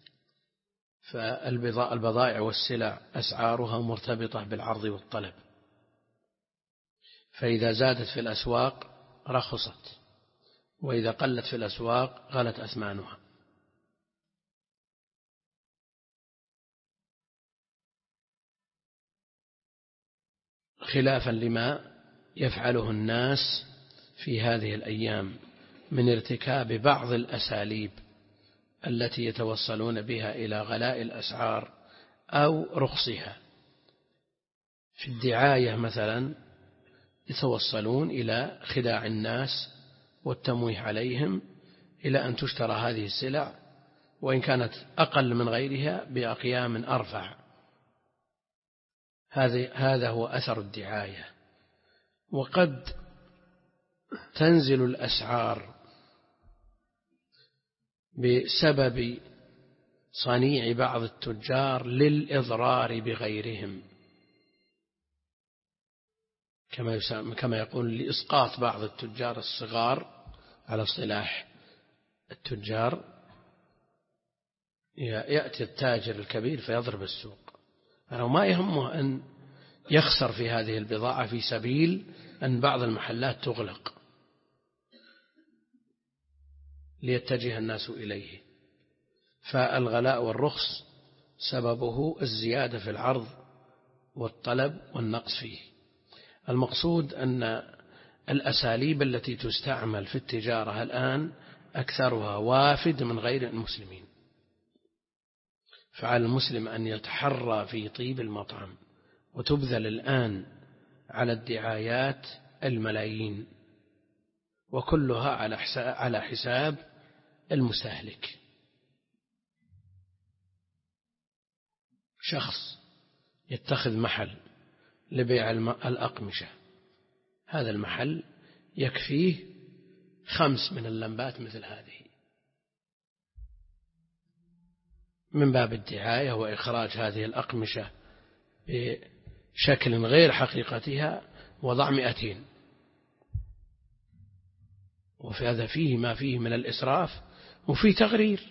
فالبضائع والسلع أسعارها مرتبطة بالعرض والطلب، فإذا زادت في الأسواق رخصت، وإذا قلت في الأسواق غلت أثمانها. خلافا لما يفعله الناس في هذه الأيام من ارتكاب بعض الأساليب التي يتوصلون بها إلى غلاء الأسعار أو رخصها. في الدعاية مثلا يتوصلون إلى خداع الناس والتمويه عليهم إلى أن تشترى هذه السلع وإن كانت أقل من غيرها بأقيام أرفع. هذا هو أثر الدعاية. وقد تنزل الأسعار بسبب صنيع بعض التجار للإضرار بغيرهم، كما كما يقول لإسقاط بعض التجار الصغار على اصطلاح التجار. يأتي التاجر الكبير فيضرب السوق، فلو ما يهمه أن يخسر في هذه البضاعة في سبيل أن بعض المحلات تغلق ليتجه الناس إليه. فالغلاء والرخص سببه الزيادة في العرض والطلب والنقص فيه. المقصود أن الأساليب التي تستعمل في التجارة الآن أكثرها وافد من غير المسلمين، فعلى المسلم أن يتحرى في طيب المطعم. وتبذل الآن على الدعايات الملايين، وكلها على حساب المستهلك. شخص يتخذ محل لبيع الأقمشة، هذا المحل يكفيه خمس من اللمبات مثل هذه، من باب الدعاية وإخراج هذه الأقمشة بشكل غير حقيقتها وضع مئتين. وفي هذا فيه ما فيه من الإسراف وفي تغرير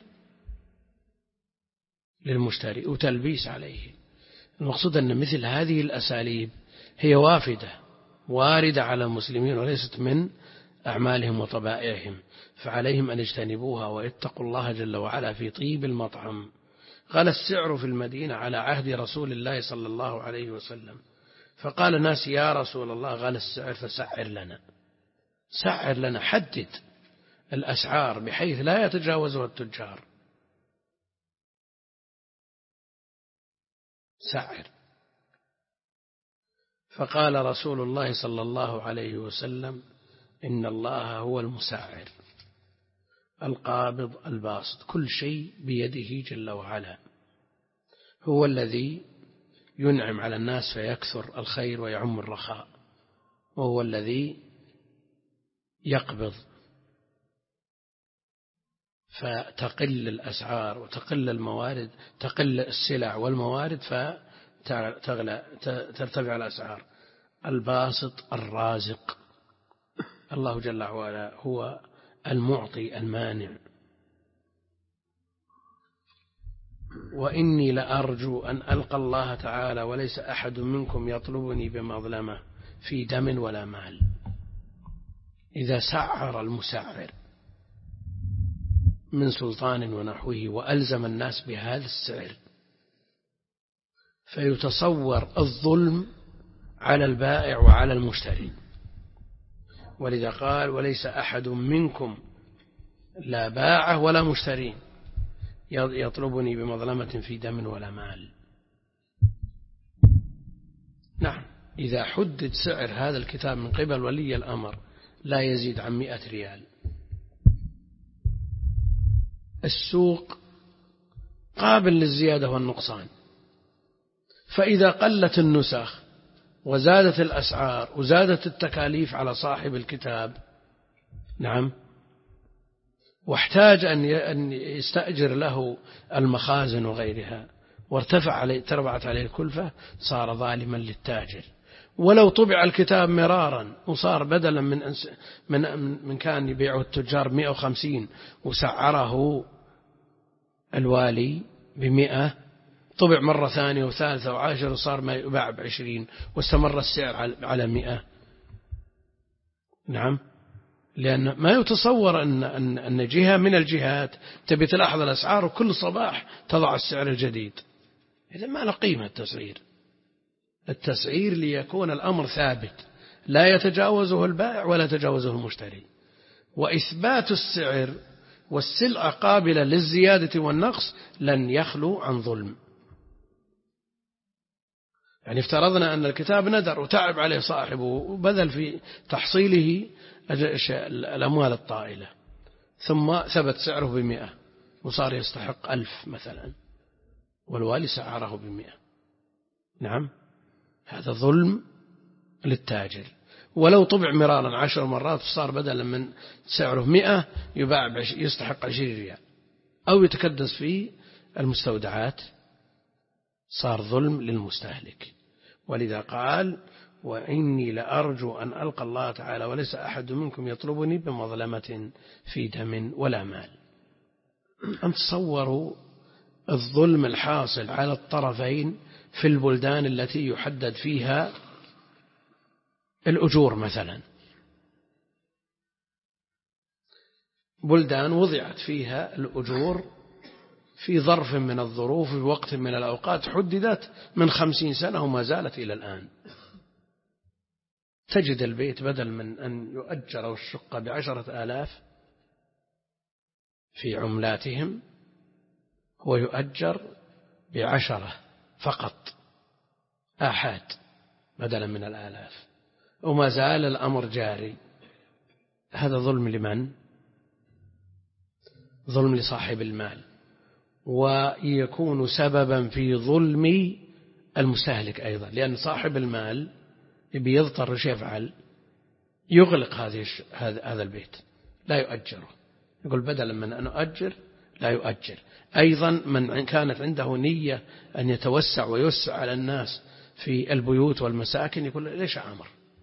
للمشتري وتلبيس عليه. المقصود أن مثل هذه الأساليب هي وافدة واردة على المسلمين وليست من أعمالهم وطبائعهم، فعليهم أن يجتنبوها ويتقوا الله جل وعلا في طيب المطعم. غلى السعر في المدينة على عهد رسول الله صلى الله عليه وسلم، فقال الناس يا رسول الله غلى السعر فسعر لنا، سعر لنا، حدد الأسعار بحيث لا يتجاوزها التجار، سعر. فقال رسول الله صلى الله عليه وسلم إن الله هو المسعر القابض الباسط، كل شيء بيده جل وعلا، هو الذي ينعم على الناس فيكثر الخير ويعم الرخاء، وهو الذي يقبض فتقل الأسعار وتقل الموارد، تقل السلع والموارد فتغلى ترتفع الأسعار. الباسط الرازق الله جل وعلا هو المعطي المانع. وإني لأرجو أن ألقى الله تعالى وليس أحد منكم يطلبني بمظلمة في دم ولا مال. إذا سعر المسعر من سلطان ونحوه وألزم الناس بهذا السعر فيتصور الظلم على البائع وعلى المشتري. ولذا قال وليس أحد منكم لا باعه ولا مشترين يطلبني بمظلمة في دم ولا مال. نعم، إذا حدد سعر هذا الكتاب من قبل ولي الأمر لا يزيد عن مئة ريال. السوق قابل للزيادة والنقصان، فإذا قلت النسخ وزادت الأسعار وزادت التكاليف على صاحب الكتاب، نعم، واحتاج أن يستأجر له المخازن وغيرها وارتفع عليه تربعت عليه الكلفة، صار ظالما للتاجر. ولو طبع الكتاب مرارا وصار بدلا من من من كان يبيعه التجار مئة وخمسين وسعره الوالي بمئة، طبع مرة ثانية وثالثة وعاشرة وصار ما يباع بعشرين واستمر السعر على مئة. نعم، لأن ما يتصور أن, أن, أن جهة من الجهات تبي تلاحظ الأسعار وكل صباح تضع السعر الجديد. إذا ما له قيمة التسعير. التسعير ليكون الأمر ثابت لا يتجاوزه البائع ولا يتجاوزه المشتري. وإثبات السعر والسلعة قابلة للزيادة والنقص لن يخلو عن ظلم. يعني افترضنا أن الكتاب ندر وتعب عليه صاحبه وبذل في تحصيله الأموال الطائلة، ثم ثبت سعره بمئة وصار يستحق ألف مثلا، والوالي سعره بمئة. نعم، هذا ظلم للتاجر. ولو طبع مرارا عشر مرات صار بدلا من سعره مئة يباع يستحق عشرين ريال، أو يتكدس في المستودعات، صار ظلم للمستهلك. ولذا قال: وإني لأرجو أن ألقى الله تعالى وليس أحد منكم يطلبني بمظلمة في دم ولا مال. أن تصوروا الظلم الحاصل على الطرفين في البلدان التي يحدد فيها الأجور مثلا، بلدان وضعت فيها الأجور في ظرف من الظروف في وقت من الأوقات حددت من خمسين سنة وما زالت إلى الآن. تجد البيت بدل من أن يؤجر الشقة بعشرة آلاف في عملاتهم هو يؤجر بعشرة فقط آحاد بدلا من الآلاف، وما زال الأمر جاري. هذا ظلم لمن؟ ظلم لصاحب المال، ويكون سببا في ظلم المستهلك أيضا، لأن صاحب المال بيضطر ايش يفعل؟ يغلق هذه هذا البيت، لا يؤجره. يقول بدلا من أن أؤجر لا يؤجر. أيضا من كانت عنده نية أن يتوسع ويوسع على الناس في البيوت والمساكن يقول ليش عامر،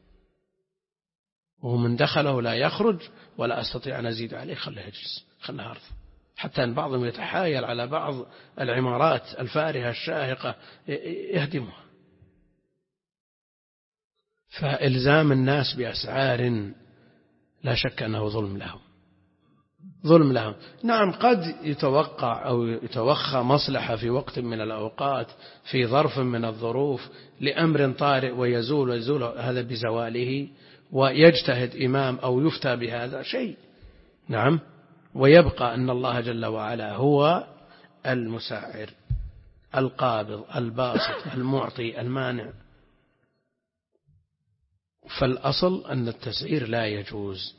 ومن دخله لا يخرج ولا أستطيع أن أزيد عليه، خله يجلس، خله أرض. حتى أن بعضهم يتحايل على بعض العمارات الفارهة الشاهقة يهدمها. فإلزام الناس بأسعار لا شك أنه ظلم لهم، ظلم لهم. نعم، قد يتوقع أو يتوخى مصلحة في وقت من الأوقات في ظرف من الظروف لأمر طارئ ويزول ويزول هذا بزواله، ويجتهد إمام أو يفتى بهذا شيء. نعم، ويبقى أن الله جل وعلا هو المسعر القابض الباسط المعطي المانع. فالأصل أن التسعير لا يجوز.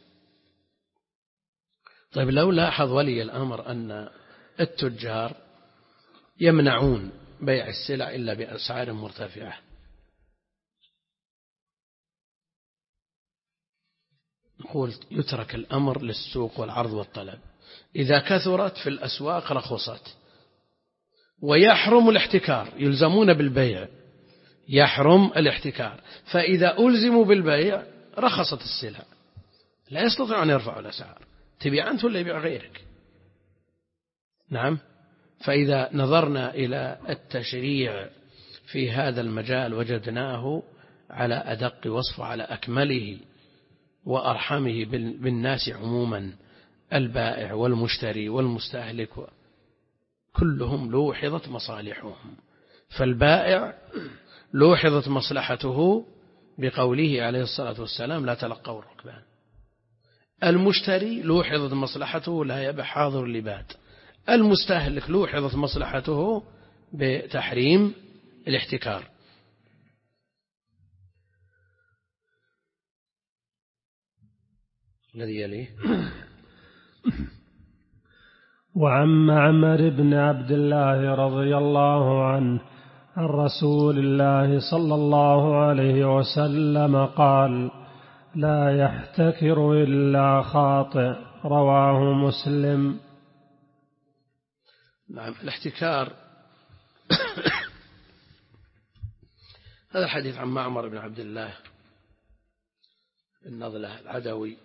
طيب، لو لاحظ ولي الأمر أن التجار يمنعون بيع السلع إلا بأسعار مرتفعة، نقول يترك الأمر للسوق والعرض والطلب. إذا كثرت في الأسواق رخصت. ويحرم الاحتكار، يلزمون بالبيع، يحرم الاحتكار. فإذا ألزموا بالبيع رخصت السلع، لا يستطيع أن يرفعوا الأسعار. تبيع أنت ولا يبيع غيرك؟ نعم. فإذا نظرنا إلى التشريع في هذا المجال وجدناه على أدق وصف، على أكمله وأرحمه بالناس عموما، البائع والمشتري والمستهلك كلهم لوحظت مصالحهم. فالبائع لوحظت مصلحته بقوله عليه الصلاة والسلام: لا تلقوا الركبان. المشتري لوحظت مصلحته لا يبع حاضر اللباد. المستهلك لوحظت مصلحته بتحريم الاحتكار. الذي يليه: وعن عمر بن عبد الله رضي الله عنه عن رسول الله صلى الله عليه وسلم قال: لا يحتكر إلا خاطئ. رواه مسلم. نعم، الاحتكار هذا الحديث عن معمر بن عبد الله النضلة العدوي،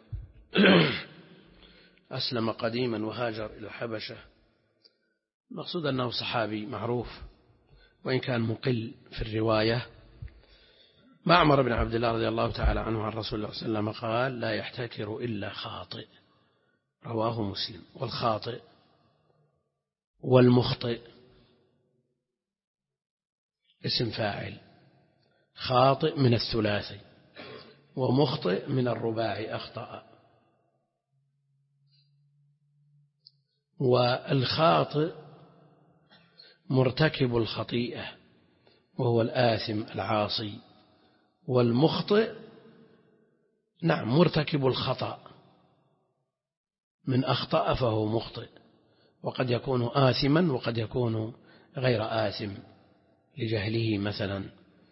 أسلم قديما وهاجر إلى الحبشة. المقصود أنه صحابي معروف وإن كان مقل في الرواية، معمر بن عبد الله رضي الله تعالى عنه عن رسول الله صلى الله عليه وسلم قال لا يحتكر إلا خاطئ، رواه مسلم. والخاطئ والمخطئ اسم فاعل، خاطئ من الثلاثي ومخطئ من الرباعي أخطأ. والخاطئ مرتكب الخطيئة وهو الآثم العاصي، والمخطئ نعم مرتكب الخطأ، من أخطأ فهو مخطئ، وقد يكون آثما وقد يكون غير آثم لجهله مثلا.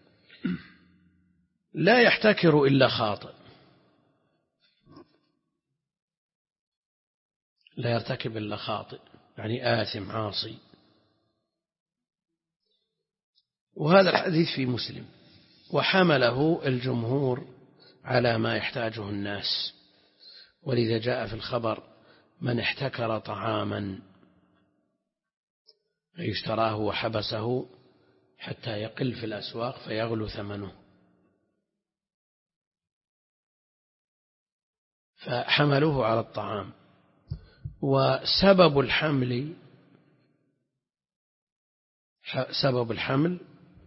لا يحتكر إلا خاطئ، لا يرتكب إلا خاطئ يعني آثم عاصي. وهذا الحديث في مسلم، وحمله الجمهور على ما يحتاجه الناس، ولذا جاء في الخبر من احتكر طعاما اشتراه وحبسه حتى يقل في الأسواق فيغلو ثمنه، فحملوه على الطعام. وسبب الحمل سبب الحمل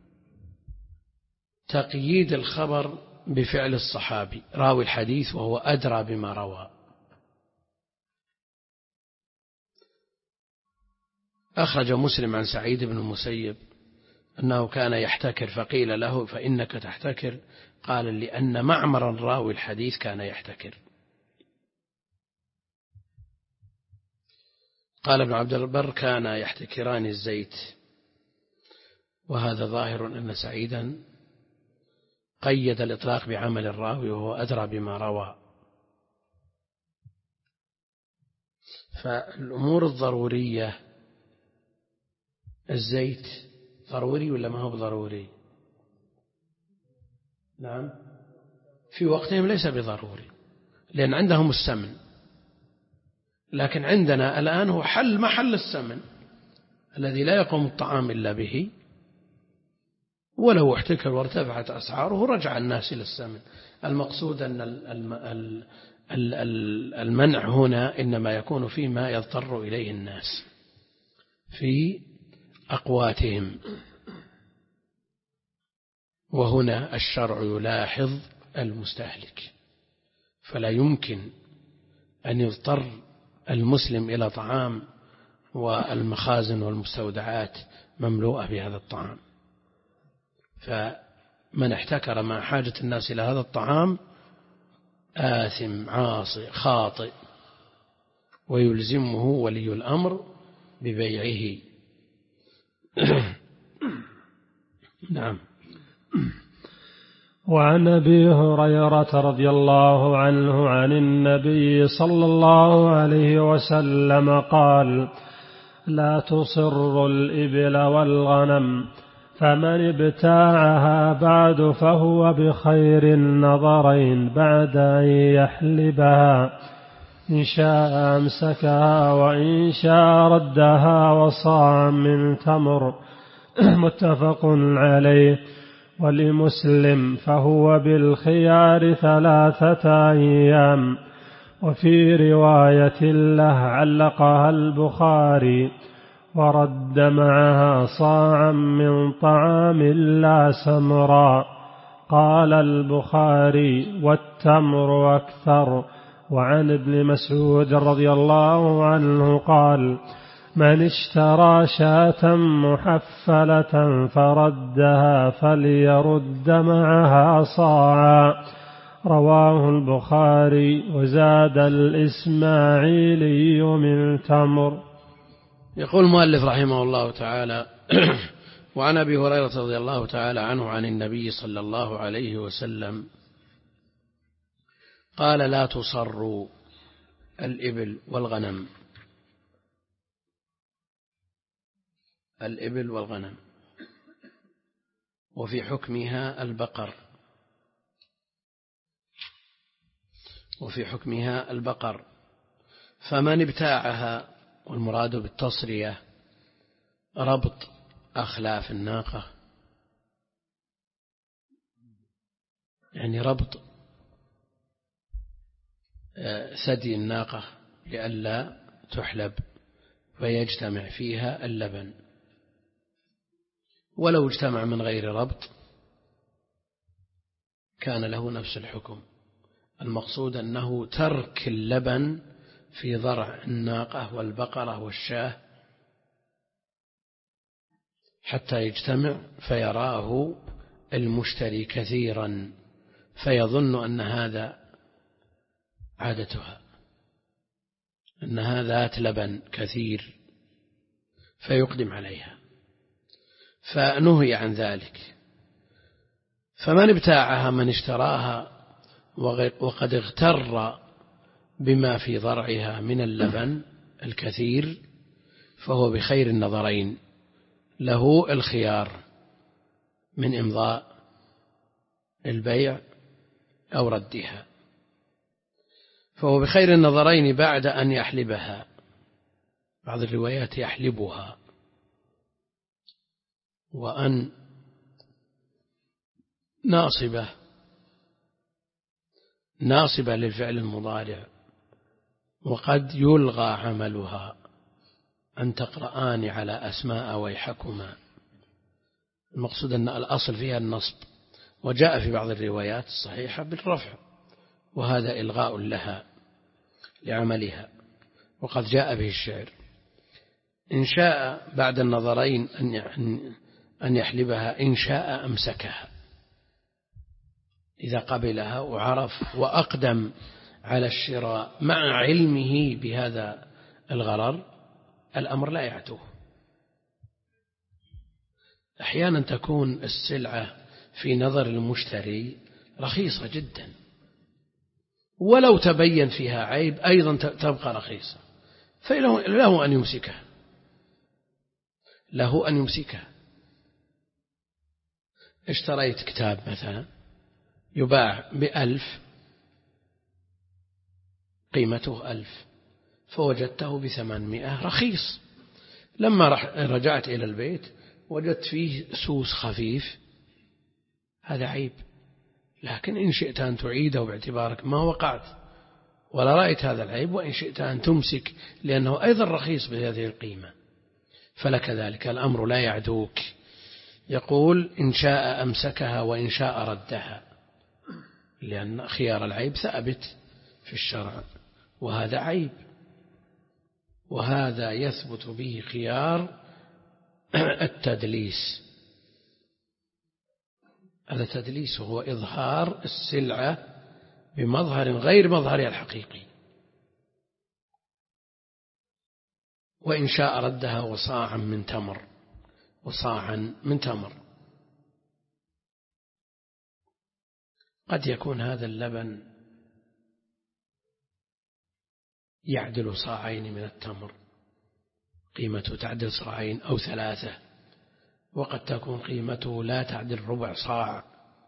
تقييد الخبر بفعل الصحابي راوي الحديث وهو أدرى بما روى. أخرج مسلم عن سعيد بن المسيب أنه كان يحتكر فقيل له فإنك تحتكر؟ قال لأن معمرا راوي الحديث كان يحتكر. قال ابن عبد البر كان يحتكران الزيت، وهذا ظاهر أن سعيدا قيد الإطلاق بعمل الراوي وهو أدرى بما روى. فالأمور الضرورية، الزيت ضروري ولا ما هو ضروري؟ نعم في وقتهم ليس بضروري لأن عندهم السمن، لكن عندنا الآن هو حل محل السمن الذي لا يقوم الطعام إلا به، ولو احتكر وارتفعت أسعاره رجع الناس إلى السمن. المقصود أن المنع هنا إنما يكون فيما يضطر إليه الناس في أقواتهم، وهنا الشرع يلاحظ المستهلك، فلا يمكن أن يضطر المسلم إلى طعام والمخازن والمستودعات مملوءة بهذا الطعام. فمن احتكر مع حاجة الناس إلى هذا الطعام آثم عاصي خاطئ، ويلزمه ولي الأمر ببيعه. نعم. وعن أبي هريرة رضي الله عنه عن النبي صلى الله عليه وسلم قال: لا تصر الإبل والغنم، فمن ابتاعها بعد فهو بخير النظرين بعد أن يحلبها، إن شاء أمسكها وإن شاء ردها وصاعا من تمر. متفق عليه. ولمسلم: فهو بالخيار ثلاثة أيام. وفي رواية له علقها البخاري: ورد معها صاعا من طعام لا سمرا. قال البخاري: والتمر أكثر. وعن ابن مسعود رضي الله عنه قال: من اشترى شاة محفلة فردها فليرد معها صاعا. رواه البخاري. وزاد الإسماعيلي من تمر. يقول المؤلف رحمه الله تعالى: وعن أبي هريرة رضي الله تعالى عنه عن النبي صلى الله عليه وسلم قال: لا تصروا الإبل والغنم. الإبل والغنم وفي حكمها البقر وفي حكمها البقر فمن ابتاعها، والمراد بالتصرية ربط أخلاف الناقة يعني ربط ثدي الناقة لئلا تحلب فيجتمع فيها اللبن. ولو اجتمع من غير ربط كان له نفس الحكم. المقصود أنه ترك اللبن في ضرع الناقة والبقرة والشاة حتى يجتمع فيراه المشتري كثيرا فيظن أن هذا عادتها، أنها ذات لبن كثير فيقدم عليها، فنهي عن ذلك. فمن ابتاعها من اشتراها وقد اغتر بما في ضرعها من اللبن الكثير فهو بخير النظرين، له الخيار من إمضاء البيع أو ردها، فهو بخير النظرين بعد أن يحلبها. بعض الروايات يحلبها، وأن ناصبة ناصبة للفعل المضارع، وقد يلغى عملها. أن تقرآن على أسماء ويحكما، المقصود أن الأصل فيها النصب، وجاء في بعض الروايات الصحيحة بالرفع، وهذا إلغاء لها لعملها، وقد جاء به الشعر. إن شاء بعد النظرين أن يحلبها، إن شاء أمسكها إذا قبلها وعرف وأقدم على الشراء مع علمه بهذا الغرر، الأمر لا يعتوه. أحيانا تكون السلعة في نظر المشتري رخيصة جدا، ولو تبين فيها عيب أيضا تبقى رخيصة، فله أن يمسكها له أن يمسكها. اشتريت كتاب مثلا يباع بألف، قيمته ألف، فوجدته بثمانمائة رخيص. لما رجعت إلى البيت وجدت فيه سوس خفيف، هذا عيب، لكن إن شئت أن تعيده باعتبارك ما وقعت ولا رأيت هذا العيب، وإن شئت أن تمسك لأنه أيضا رخيص بهذه القيمة، فلك ذلك، الأمر لا يعدوك. يقول إن شاء أمسكها وإن شاء ردها، لأن خيار العيب ثابت في الشرع، وهذا عيب، وهذا يثبت به خيار التدليس. هذا تدليس، هو إظهار السلعة بمظهر غير مظهرها الحقيقي. وإن شاء ردها وصاعا من تمر، وصاعا من تمر. قد يكون هذا اللبن يعدل صاعين من التمر، قيمته تعدل صاعين أو ثلاثة، وقد تكون قيمته لا تعدل ربع صاع،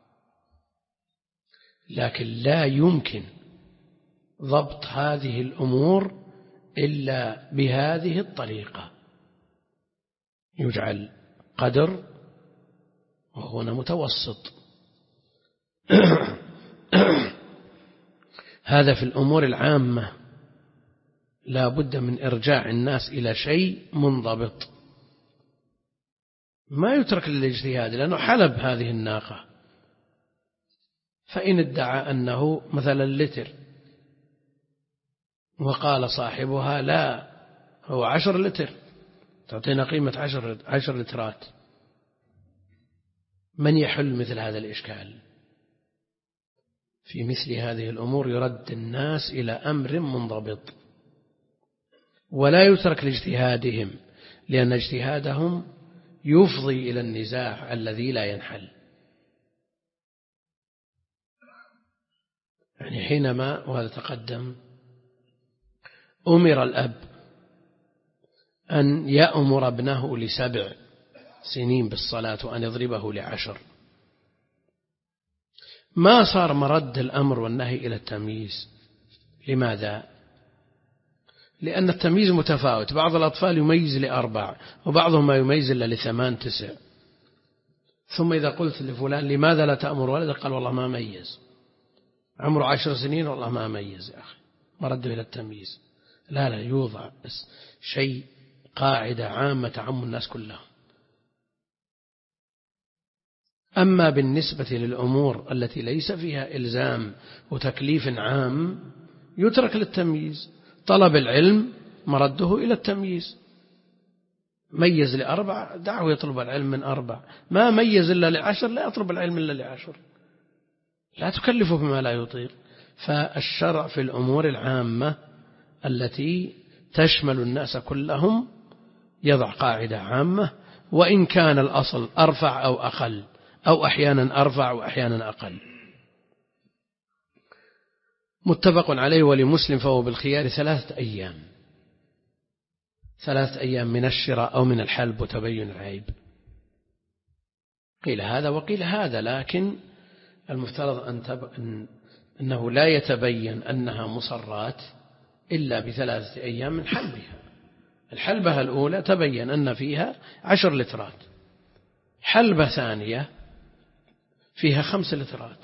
لكن لا يمكن ضبط هذه الأمور إلا بهذه الطريقة. يجعل قدر وهو متوسط. هذا في الأمور العامة لا بد من إرجاع الناس إلى شيء منضبط، ما يترك للاجتهاد، لأنه حلب هذه الناقة، فإن ادعى أنه مثلا لتر وقال صاحبها لا هو عشر لتر، تعطينا قيمة عشر, عشر لترات، من يحل مثل هذا الإشكال؟ في مثل هذه الأمور يرد الناس إلى أمر منضبط، ولا يترك لاجتهادهم، لأن اجتهادهم يفضي إلى النزاع الذي لا ينحل. يعني حينما، وهذا تقدم، أمر الأب أن يأمر ابنه لسبع سنين بالصلاة وأن يضربه لعشر، ما صار مرد الأمر والنهي إلى التمييز. لماذا؟ لأن التمييز متفاوت، بعض الأطفال يميز لأربع، وبعضهم ما يميز إلا لثمان تسع، ثم إذا قلت لفلان لماذا لا تأمر ولدك قال والله ما ميز، عمره عشر سنين والله ما ميز يا أخي، مرده إلى التمييز. لا لا، يوضع شيء قاعدة عامة تعم الناس كلهم. أما بالنسبة للأمور التي ليس فيها إلزام وتكليف عام يترك للتمييز. طلب العلم مرده إلى التمييز، ميز لأربع دعه يطلب العلم من أربع، ما ميز إلا لعشر لا يطلب العلم إلا لعشر، لا تكلفه بما لا يطيق. فالشرع في الأمور العامة التي تشمل الناس كلهم يضع قاعدة عامة، وإن كان الأصل أرفع أو أقل، أو أحيانا أرفع وأحيانا أقل. متفق عليه ولمسلم فهو بالخيار ثلاثة أيام، ثلاثة أيام من الشراء أو من الحلب وتبين العيب. قيل هذا وقيل هذا، لكن المفترض أن تب... أن... أنه لا يتبين أنها مصرات إلا بثلاثة أيام من حلبها. الحلبة الأولى تبين أن فيها عشر لترات، حلبة ثانية فيها خمس لترات،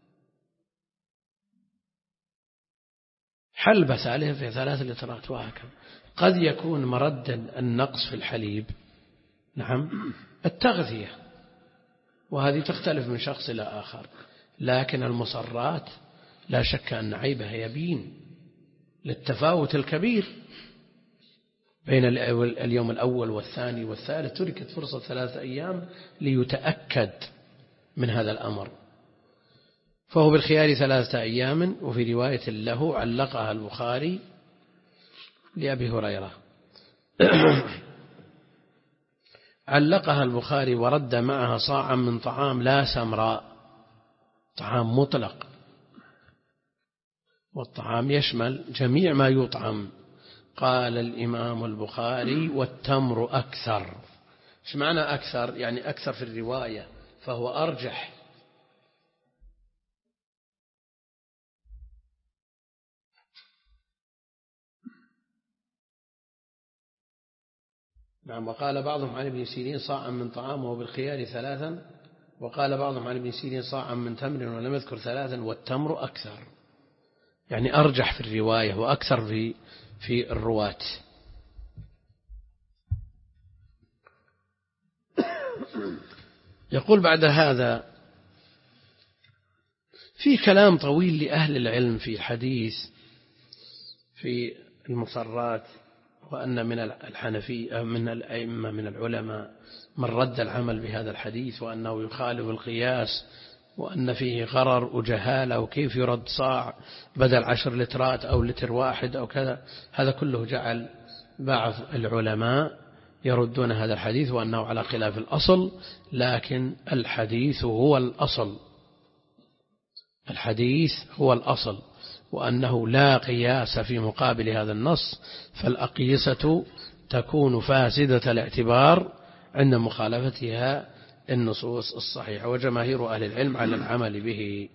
حلبة ثالثة فيها ثلاث لترات، وهكذا. قد يكون مردا النقص في الحليب نعم التغذية، وهذه تختلف من شخص إلى آخر، لكن المصرات لا شك أن عيبها يبين للتفاوت الكبير بين اليوم الأول والثاني والثالث. تركت فرصة ثلاثة أيام ليتأكد من هذا الأمر، فهو بالخيار ثلاثة أيام. وفي رواية له علقها البخاري لأبي هريرة علقها البخاري ورد معها صاعا من طعام لا سمراء، طعام مطلق، والطعام يشمل جميع ما يطعم. قال الإمام البخاري والتمر أكثر. ايش معنى أكثر؟ يعني أكثر في الرواية، فهو أرجح. نعم. وقال بعضهم عن ابن سيرين صاعا من طعام وهو بالخيار ثلاثا، وقال بعضهم عن ابن سيرين صاعا من تمر ولم يذكر ثلاثا، والتمر أكثر، يعني أرجح في الرواية وأكثر في في الرواة. يقول بعد هذا في كلام طويل لأهل العلم في حديث في المصرات، وأن من الحنفية من الأئمة من العلماء من رد العمل بهذا الحديث، وأنه يخالف القياس، وأن فيه غرر وجهالة، وكيف يرد صاع بدل عشر لترات أو لتر واحد أو كذا. هذا كله جعل بعض العلماء يردون هذا الحديث وأنه على خلاف الأصل، لكن الحديث هو الأصل، الحديث هو الأصل، وأنه لا قياس في مقابل هذا النص، فالأقيسة تكون فاسدة الاعتبار عند مخالفتها النصوص الصحيحة، وجماهير أهل العلم على العمل به.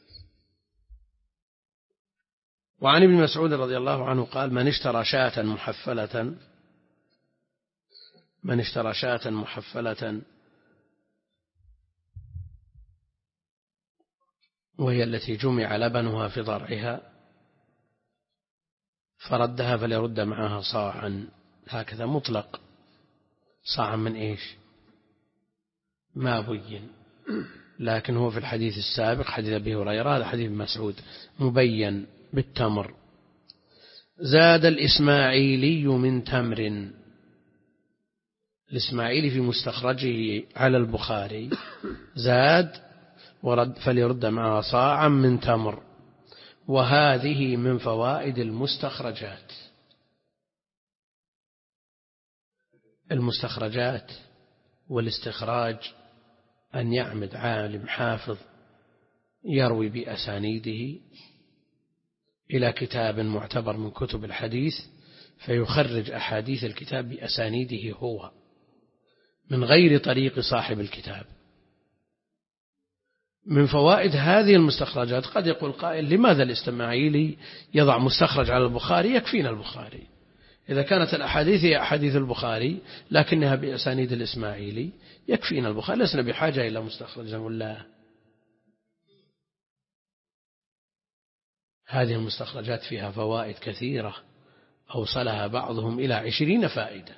وعن ابن مسعود رضي الله عنه قال: من اشترى شاة محفلة من اشترى شاة محفلة وهي التي جمع لبنها في ضرعها فردها فليرد معها صاعا، هكذا مطلق. صاعا من إيش؟ ما بين، لكن هو في الحديث السابق حديث أبي هريرة، هذا حديث مسعود مبين بالتمر. زاد الإسماعيلي من تمر، الإسماعيلي في مستخرجه على البخاري زاد ورد فليرد معها صاعا من تمر، وهذه من فوائد المستخرجات. المستخرجات والاستخراج أن يعمد عالم حافظ يروي بأسانيده إلى كتاب معتبر من كتب الحديث، فيخرج أحاديث الكتاب بأسانيده هو من غير طريق صاحب الكتاب. من فوائد هذه المستخرجات قد يقول قائل: لماذا الإسماعيلي يضع مستخرج على البخاري؟ يكفينا البخاري، إذا كانت الأحاديث هي أحاديث البخاري لكنها بأسانيد الإسماعيلي يكفينا البخاري، لسنا بحاجة إلى مستخرج. نقول لا، هذه المستخرجات فيها فوائد كثيرة أوصلها بعضهم إلى عشرين فائدة،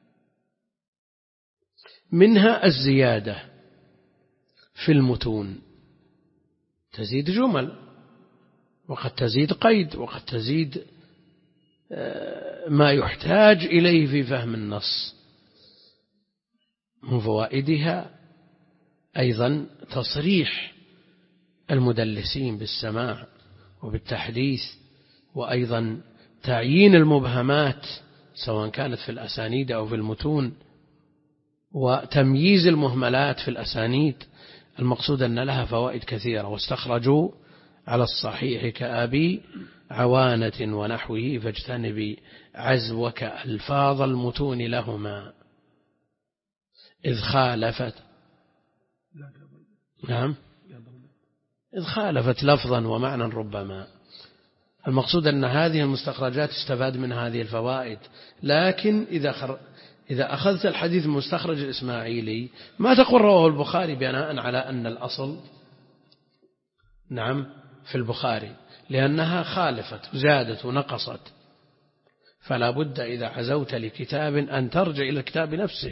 منها الزيادة في المتون، تزيد جمل، وقد تزيد قيد، وقد تزيد ما يحتاج إليه في فهم النص. من فوائدها أيضا تصريح المدلسين بالسماع وبالتحديث، وأيضا تعيين المبهمات سواء كانت في الأسانيد أو في المتون، وتمييز المهملات في الأسانيد. المقصود أن لها فوائد كثيرة. واستخرجوا على الصحيح كأبي عوانة ونحوه فاجتنبي عزوك ألفاظ المتون لهما إذ خالفت نعم إذ خالفت لفظا ومعنى ربما. المقصود أن هذه المستخرجات استفاد من هذه الفوائد، لكن إذا خر... إذا أخذت الحديث المستخرج الإسماعيلي ما تقول رواه البخاري بناء على أن الأصل نعم في البخاري، لأنها خالفت وزادت ونقصت. فلا بد إذا عزوت لكتاب أن ترجع إلى الكتاب نفسه.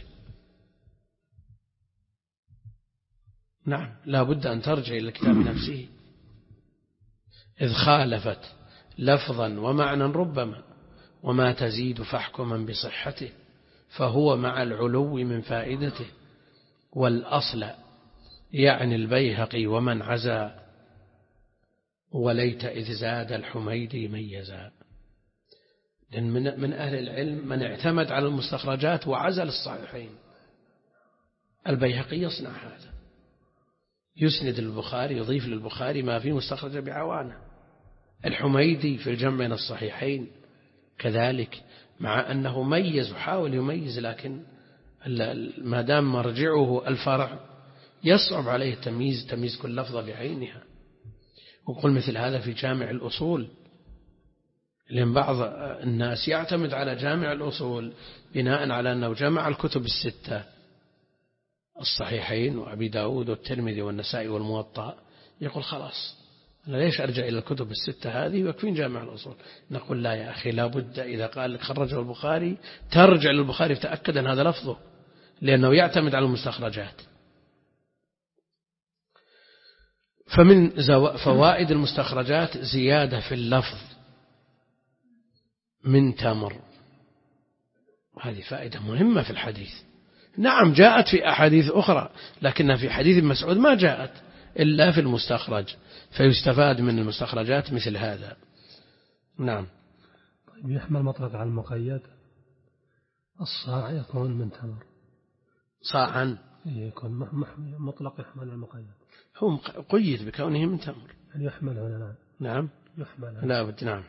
نعم لا بد أن ترجع إلى الكتاب نفسه. إذ خالفت لفظا ومعنى ربما، وما تزيد فاحكما بصحته، فهو مع العلو من فائدته. والأصل يعني البيهقي ومن عزا، وليت إذ زاد الحميدي ميزا. لأن من أهل العلم من اعتمد على المستخرجات وعزل الصحيحين. البيهقي يصنع هذا، يسند البخاري، يضيف للبخاري ما فيه مستخرج بعوانة. الحميدي في الجمع بين الصحيحين كذلك، مع أنه ميز وحاول يميز، لكن ما دام مرجعه الفرع يصعب عليه تمييز تمييز كل لفظة بعينها. وقل مثل هذا في جامع الأصول، لأن بعض الناس يعتمد على جامع الأصول بناء على أنه جمع الكتب الستة الصحيحين وأبي داود والترمذي والنسائي والموطأ، يقول خلاص أنا ليش أرجع إلى الكتب الستة هذه ويكفين جامع الأصول. نقول لا يا أخي، لا بد إذا قال لك خرجه البخاري ترجع للبخاري تأكد أن هذا لفظه، لأنه يعتمد على المستخرجات. فمن فوائد المستخرجات زيادة في اللفظ من تمر، هذه فائدة مهمة في الحديث. نعم جاءت في أحاديث أخرى، لكنها في حديث مسعود ما جاءت إلا في المستخرج، فيستفاد من المستخرجات مثل هذا. نعم. طيب يحمل مطلق على المقيد، الصاع يكون من تمر صاعا يكون مطلق يحمل المقيد، هو قيد بكونه من تمر يعني يحمل هنا. نعم نعم يحمل لا بد. نعم.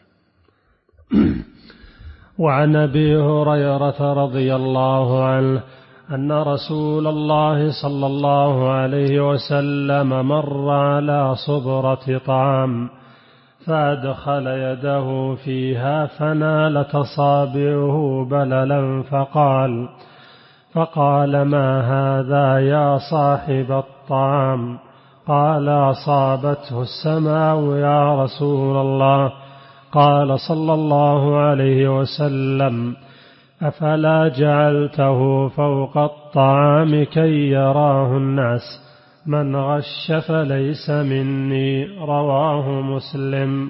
وعن أبي هريرة رضي الله عنه أن رسول الله صلى الله عليه وسلم مر على صبرة طعام فأدخل يده فيها فنالت أصابعه بللا فقال فقال ما هذا يا صاحب الطعام؟ قال أصابته السماء يا رسول الله. قال صلى الله عليه وسلم أفلا جعلته فوق الطعام كي يراه الناس؟ من غش فليس مني. رواه مسلم.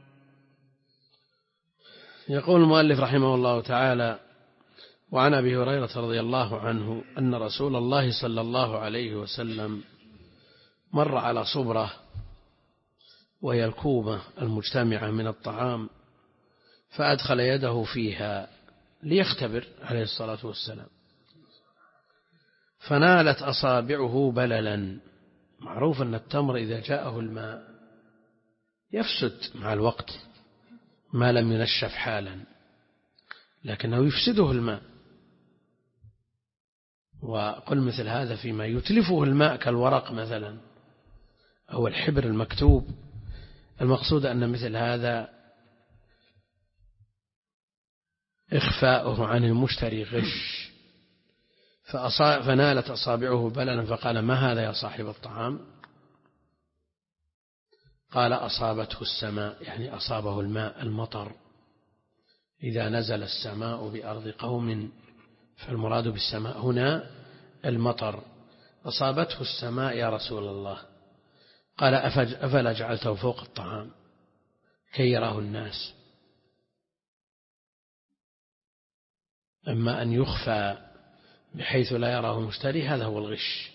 يقول المؤلف رحمه الله تعالى: وعن أبي هريرة رضي الله عنه أن رسول الله صلى الله عليه وسلم مر على صبرة، وهي الكومة المجتمعة من الطعام، فأدخل يده فيها ليختبر عليه الصلاة والسلام، فنالت أصابعه بللا. معروف أن التمر إذا جاءه الماء يفسد مع الوقت ما لم ينشف حالا، لكنه يفسده الماء. وقل مثل هذا فيما يتلفه الماء كالورق مثلا أو الحبر المكتوب. المقصود أن مثل هذا إخفاؤه عن المشتري غش، فنالت أصابعه بللا فقال: ما هذا يا صاحب الطعام؟ قال: أصابته السماء، يعني أصابه الماء المطر، إذا نزل السماء بأرض قوم فالمراد بالسماء هنا المطر. أصابته السماء يا رسول الله. قال: أفلا جعلته فوق الطعام كي يراه الناس؟ أما أن يخفى بحيث لا يراه المشتري هذا هو الغش،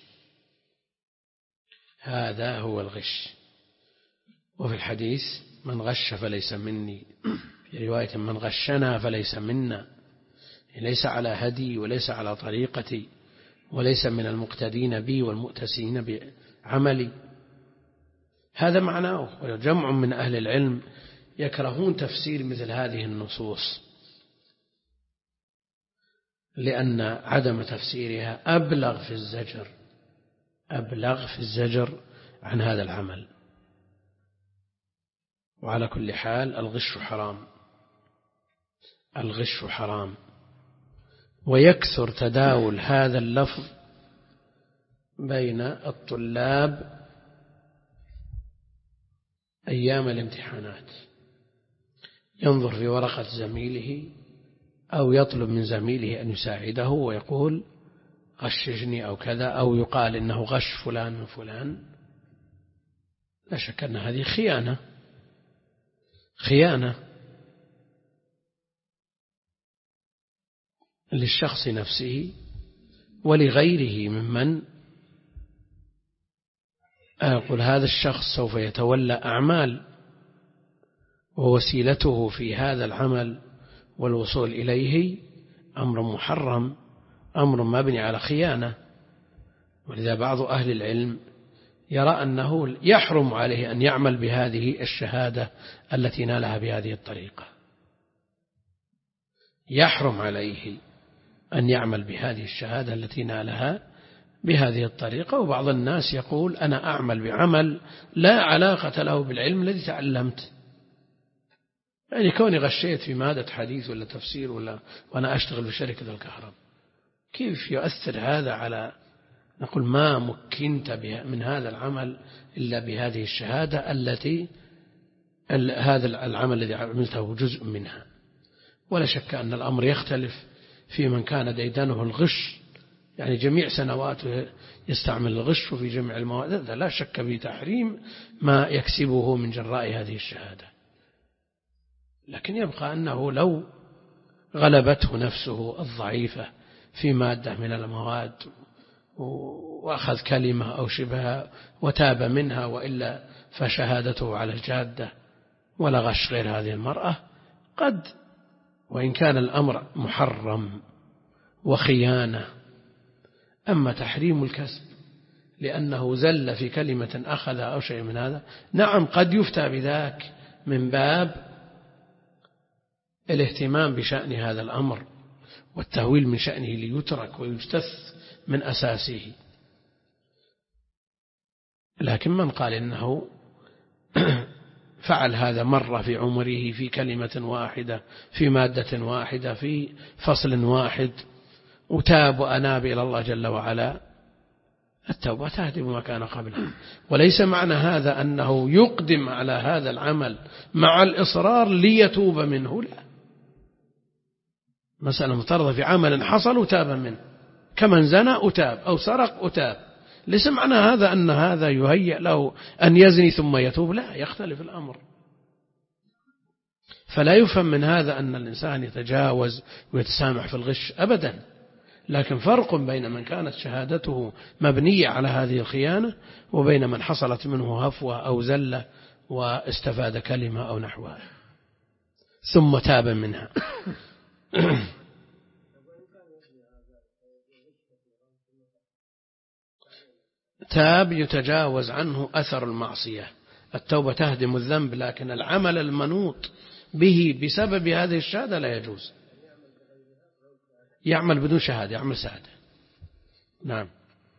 هذا هو الغش. وفي الحديث: من غش فليس مني، في رواية: من غشنا فليس منا، ليس على هدي وليس على طريقتي وليس من المقتدين بي والمؤتسين بعملي. هذا معناه. وجمع من أهل العلم يكرهون تفسير مثل هذه النصوص، لأن عدم تفسيرها أبلغ في الزجر، أبلغ في الزجر عن هذا العمل. وعلى كل حال الغش حرام، الغش حرام. ويكثر تداول هذا اللفظ بين الطلاب أيام الامتحانات، ينظر في ورقة زميله أو يطلب من زميله أن يساعده ويقول: غششني أو كذا، أو يقال إنه غش فلان من فلان. لا شك أن هذه خيانة، خيانة للشخص نفسه ولغيره ممن أقول هذا الشخص سوف يتولى أعمال، ووسيلته في هذا العمل والوصول إليه أمر محرم، أمر مبني على خيانة. ولذا بعض أهل العلم يرى أنه يحرم عليه أن يعمل بهذه الشهادة التي نالها بهذه الطريقة، يحرم عليه أن يعمل بهذه الشهادة التي نالها بهذه الطريقة. وبعض الناس يقول: أنا أعمل بعمل لا علاقة له بالعلم الذي تعلمت، يعني كوني غشيت في مادة حديث ولا تفسير ولا وأنا أشتغل في شركة الكهرباء، كيف يؤثر هذا على نقول ما مكنت من هذا العمل إلا بهذه الشهادة التي هذا العمل الذي عملته جزء منها. ولا شك أن الأمر يختلف في من كان ديدنه الغش، يعني جميع سنواته يستعمل الغش في جميع المواد، لا شك في تحريم ما يكسبه من جراء هذه الشهادة. لكن يبقى أنه لو غلبته نفسه الضعيفة في مادة من المواد وأخذ كلمة أو شبهها وتاب منها، وإلا فشهادته على الجادة ولا غش غير هذه المرأة، قد وإن كان الأمر محرم وخيانة. أما تحريم الكسب لأنه زل في كلمة أخذ أو شيء من هذا، نعم قد يفتى بذاك من باب الاهتمام بشأن هذا الأمر والتهويل من شأنه ليترك ويجتث من أساسه. لكن من قال إنه فعل هذا مرة في عمره في كلمة واحدة في مادة واحدة في فصل واحد وتاب وأناب إلى الله جل وعلا، التوبة تهدم ما كان قبلها. وليس معنى هذا أنه يقدم على هذا العمل مع الإصرار ليتوب منه، لا، مسألة مفترضة في عمل حصل وتاب منه، كمن زنى أتاب أو سرق أتاب. ليس معنى هذا أن هذا يهيأ له أن يزني ثم يتوب، لا، يختلف الأمر. فلا يفهم من هذا أن الإنسان يتجاوز ويتسامح في الغش أبدا، لكن فرق بين من كانت شهادته مبنية على هذه الخيانة وبين من حصلت منه هفوة أو زلة واستفاد كلمة أو نحوها ثم تاب منها. تاب يتجاوز عنه أثر المعصية، التوبة تهدم الذنب، لكن العمل المنوط به بسبب هذه الشهادة لا يجوز. يعمل بدون شهادة، يعمل شهادة. نعم.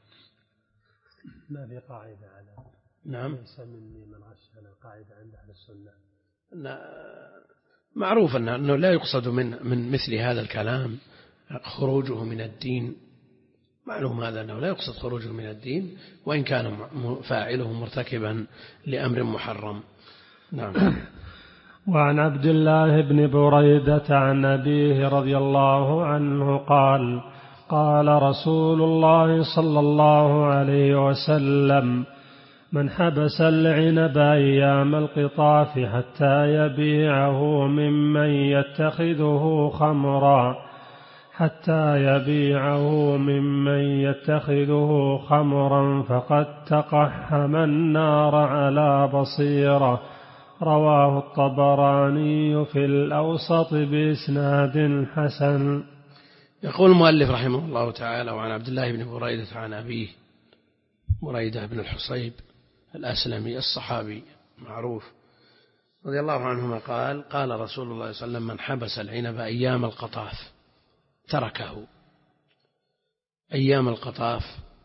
ما في قاعدة على نعم. ليس مني من غشنا، قاعدة عند أهل السنة. معروف أنه لا يقصد من من مثل هذا الكلام خروجه من الدين، معلوم هذا أنه لا يقصد خروجه من الدين وإن كان فاعله مرتكبا لأمر محرم. نعم. وعن عبد الله بن بريدة عن أبيه رضي الله عنه قال قال رسول الله صلى الله عليه وسلم من حبس العنب أيام القطاف حتى يبيعه ممن يتخذه خمرا حتى يبيعه ممن يتخذه خمرا فقد تقحم النار على بصيرة. رواه الطبراني في الأوسط بإسناد حسن. يقول المؤلف رحمه الله تعالى: وعن عبد الله بن بريدة عن أبيه بريدة بن الحصيب الأسلمي الصحابي معروف رضي الله عنهما قال: قال رسول الله صلى الله عليه وسلم: من حبس العنب أيام القطاف تركه أيام القطاف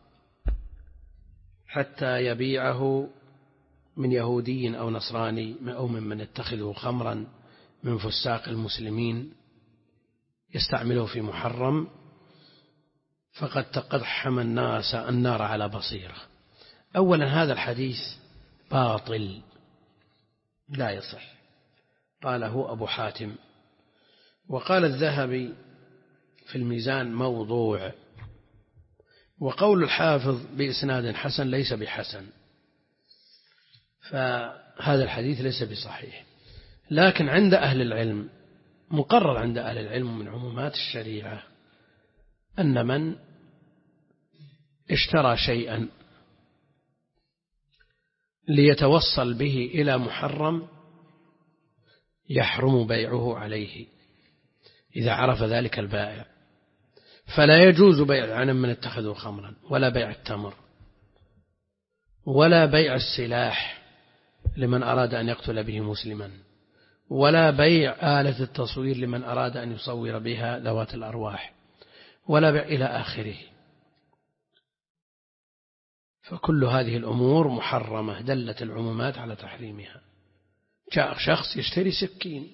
حتى يبيعه من يهودي أو نصراني أو ممن يتخذه خمرا من فساق المسلمين يستعمله في محرم فقد تقحم الناس النار على بصيرة. أولا هذا الحديث باطل لا يصح، قاله أبو حاتم، وقال الذهبي في الميزان موضوع، وقول الحافظ بإسناد حسن ليس بحسن، فهذا الحديث ليس بصحيح. لكن عند أهل العلم مقرر عند أهل العلم من عمومات الشريعة أن من اشترى شيئا ليتوصل به إلى محرم يحرم بيعه عليه إذا عرف ذلك البائع، فلا يجوز بيع العنب من اتخذه خمرا، ولا بيع التمر، ولا بيع السلاح لمن أراد أن يقتل به مسلما، ولا بيع آلة التصوير لمن أراد أن يصور بها ذوات الأرواح، ولا بيع إلى آخره. فكل هذه الأمور محرمة دلت العمومات على تحريمها. جاء شخص يشتري سكين،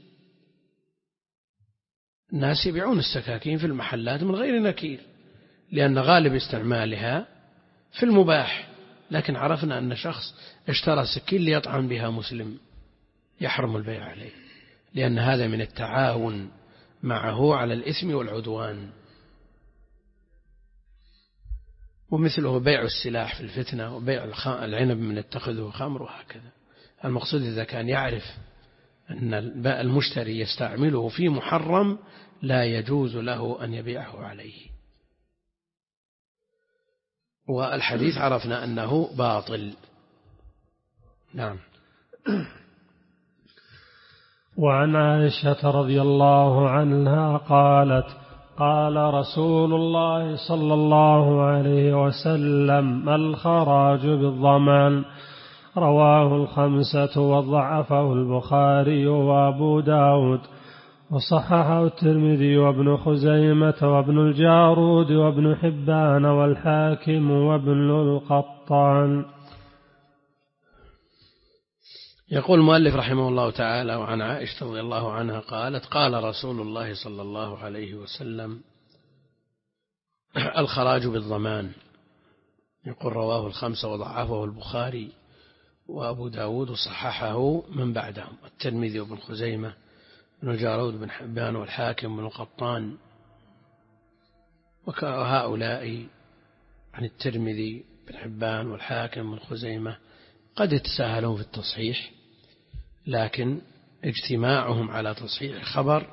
الناس يبيعون السكاكين في المحلات من غير نكير لأن غالب استعمالها في المباح، لكن عرفنا أن شخص اشترى سكين ليطعن بها مسلم يحرم البيع عليه، لأن هذا من التعاون معه على الإثم والعدوان. ومثله بيع السلاح في الفتنة وبيع العنب من اتخذه خمر وهكذا. المقصود إذا كان يعرف أن المشتري يستعمله في محرم لا يجوز له أن يبيعه عليه. والحديث عرفنا أنه باطل. نعم. وعن عائشة رضي الله عنها قالت: قال رسول الله صلى الله عليه وسلم: الخراج بالضمان. رواه الخمسة وضعفه البخاري وأبو داود، وصححه الترمذي وابن خزيمة وابن الجارود وابن حبان والحاكم وابن القطان. يقول المؤلف رحمه الله تعالى: وعن عائشة رضي الله عنها قالت: قال رسول الله صلى الله عليه وسلم: الخراج بالضمان. يقول رواه الخمسة وضعفه البخاري وأبو داود وصححه من بعدهم الترمذي وابن خزيمة بن الجارود بن حبان والحاكم بن القطان. وهؤلاء عن الترمذي بن حبان والحاكم بن خزيمة قد يتساهلون في التصحيح، لكن اجتماعهم على تصحيح خبر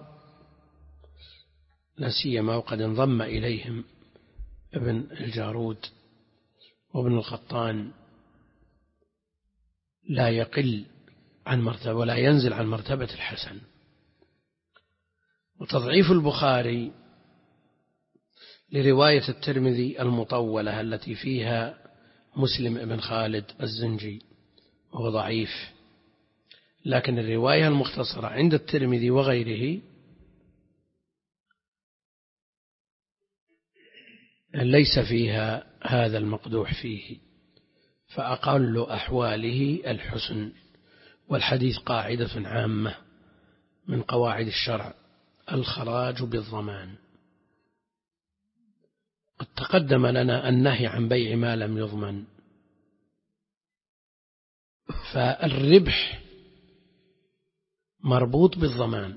لا سيما وقد انضم إليهم ابن الجارود وابن القطان لا يقل عن مرتبة ولا ينزل عن مرتبة الحسن. وتضعيف البخاري لرواية الترمذي المطولة التي فيها مسلم بن خالد الزنجي وهو ضعيف، لكن الرواية المختصرة عند الترمذي وغيره ليس فيها هذا المقدوح فيه، فأقل أحواله الحسن. والحديث قاعدة عامة: من قواعد الشرع الخراج بالضمان. قد تقدم لنا النهي عن بيع ما لم يضمن، فالربح مربوط بالضمان.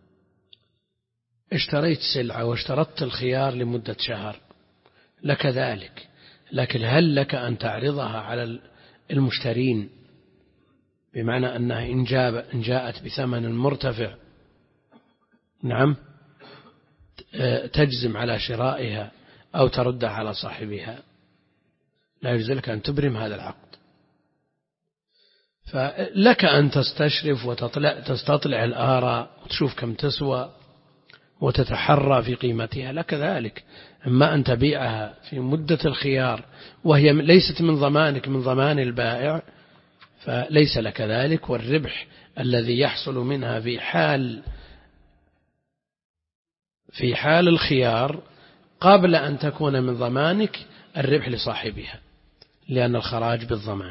اشتريت سلعة واشترطت الخيار لمدة شهر، لك ذلك، لكن هل لك أن تعرضها على المشترين بمعنى أنها إن جاءت بثمن مرتفع نعم تجزم على شرائها أو تردها على صاحبها؟ لا يجوز لك أن تبرم هذا العقد. فلك أن تستشرف وتطلع تستطلع الآراء وتشوف كم تسوى وتتحرى في قيمتها، لك ذلك. أما أن تبيعها في مدة الخيار وهي ليست من ضمانك، من ضمان البائع، فليس لك ذلك. والربح الذي يحصل منها في حال في حال الخيار قبل أن تكون من ضمانك الربح لصاحبها، لأن الخراج بالضمان.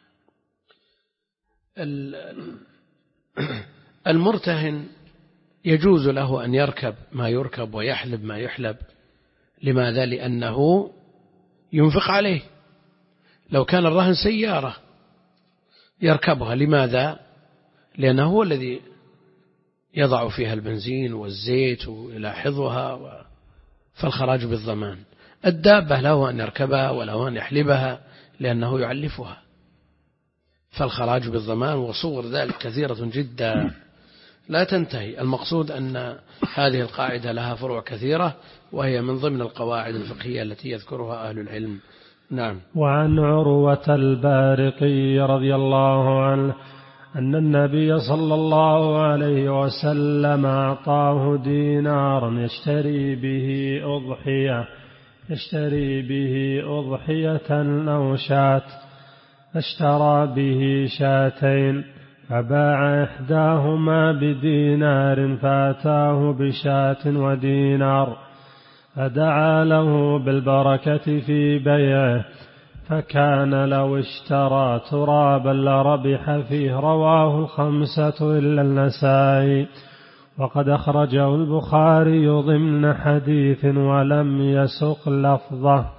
المرتهن يجوز له أن يركب ما يركب ويحلب ما يحلب. لماذا؟ لأنه ينفق عليه. لو كان الرهن سيارة يركبها. لماذا؟ لأنه هو الذي يضع فيها البنزين والزيت ويلاحظها و... فالخراج بالضمان. الدابة له أن يركبها وله أن يحلبها لأنه يعلفها، فالخراج بالضمان. وصور ذلك كثيرة جدا لا تنتهي. المقصود أن هذه القاعدة لها فروع كثيرة، وهي من ضمن القواعد الفقهية التي يذكرها أهل العلم. نعم. وعن عروة البارقي رضي الله عنه أن النبي صلى الله عليه وسلم أعطاه دينارا يشتري به أضحية يشتري به أضحية أو شاة، فاشترى به شاتين، فباع إحداهما بدينار فأتاه بشاة ودينار، فدعا له بالبركة في بيعه، فكان لو اشترى ترابا لربح فيه. رواه الخمسة إلا النسائي، وقد أخرجه البخاري ضمن حديث ولم يسق لفظه،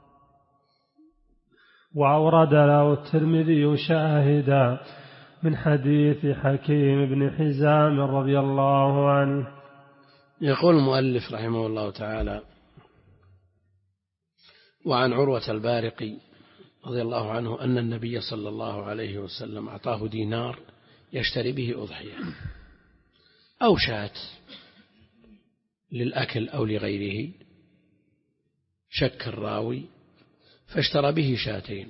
وأورد له الترمذي شاهدا من حديث حكيم بن حزام رضي الله عنه. يقول المؤلف رحمه الله تعالى: وعن عروة البارقي رضي الله عنه أن النبي صلى الله عليه وسلم أعطاه دينار يشتري به أضحية أو شاة للأكل أو لغيره، شك الراوي، فاشترى به شاتين،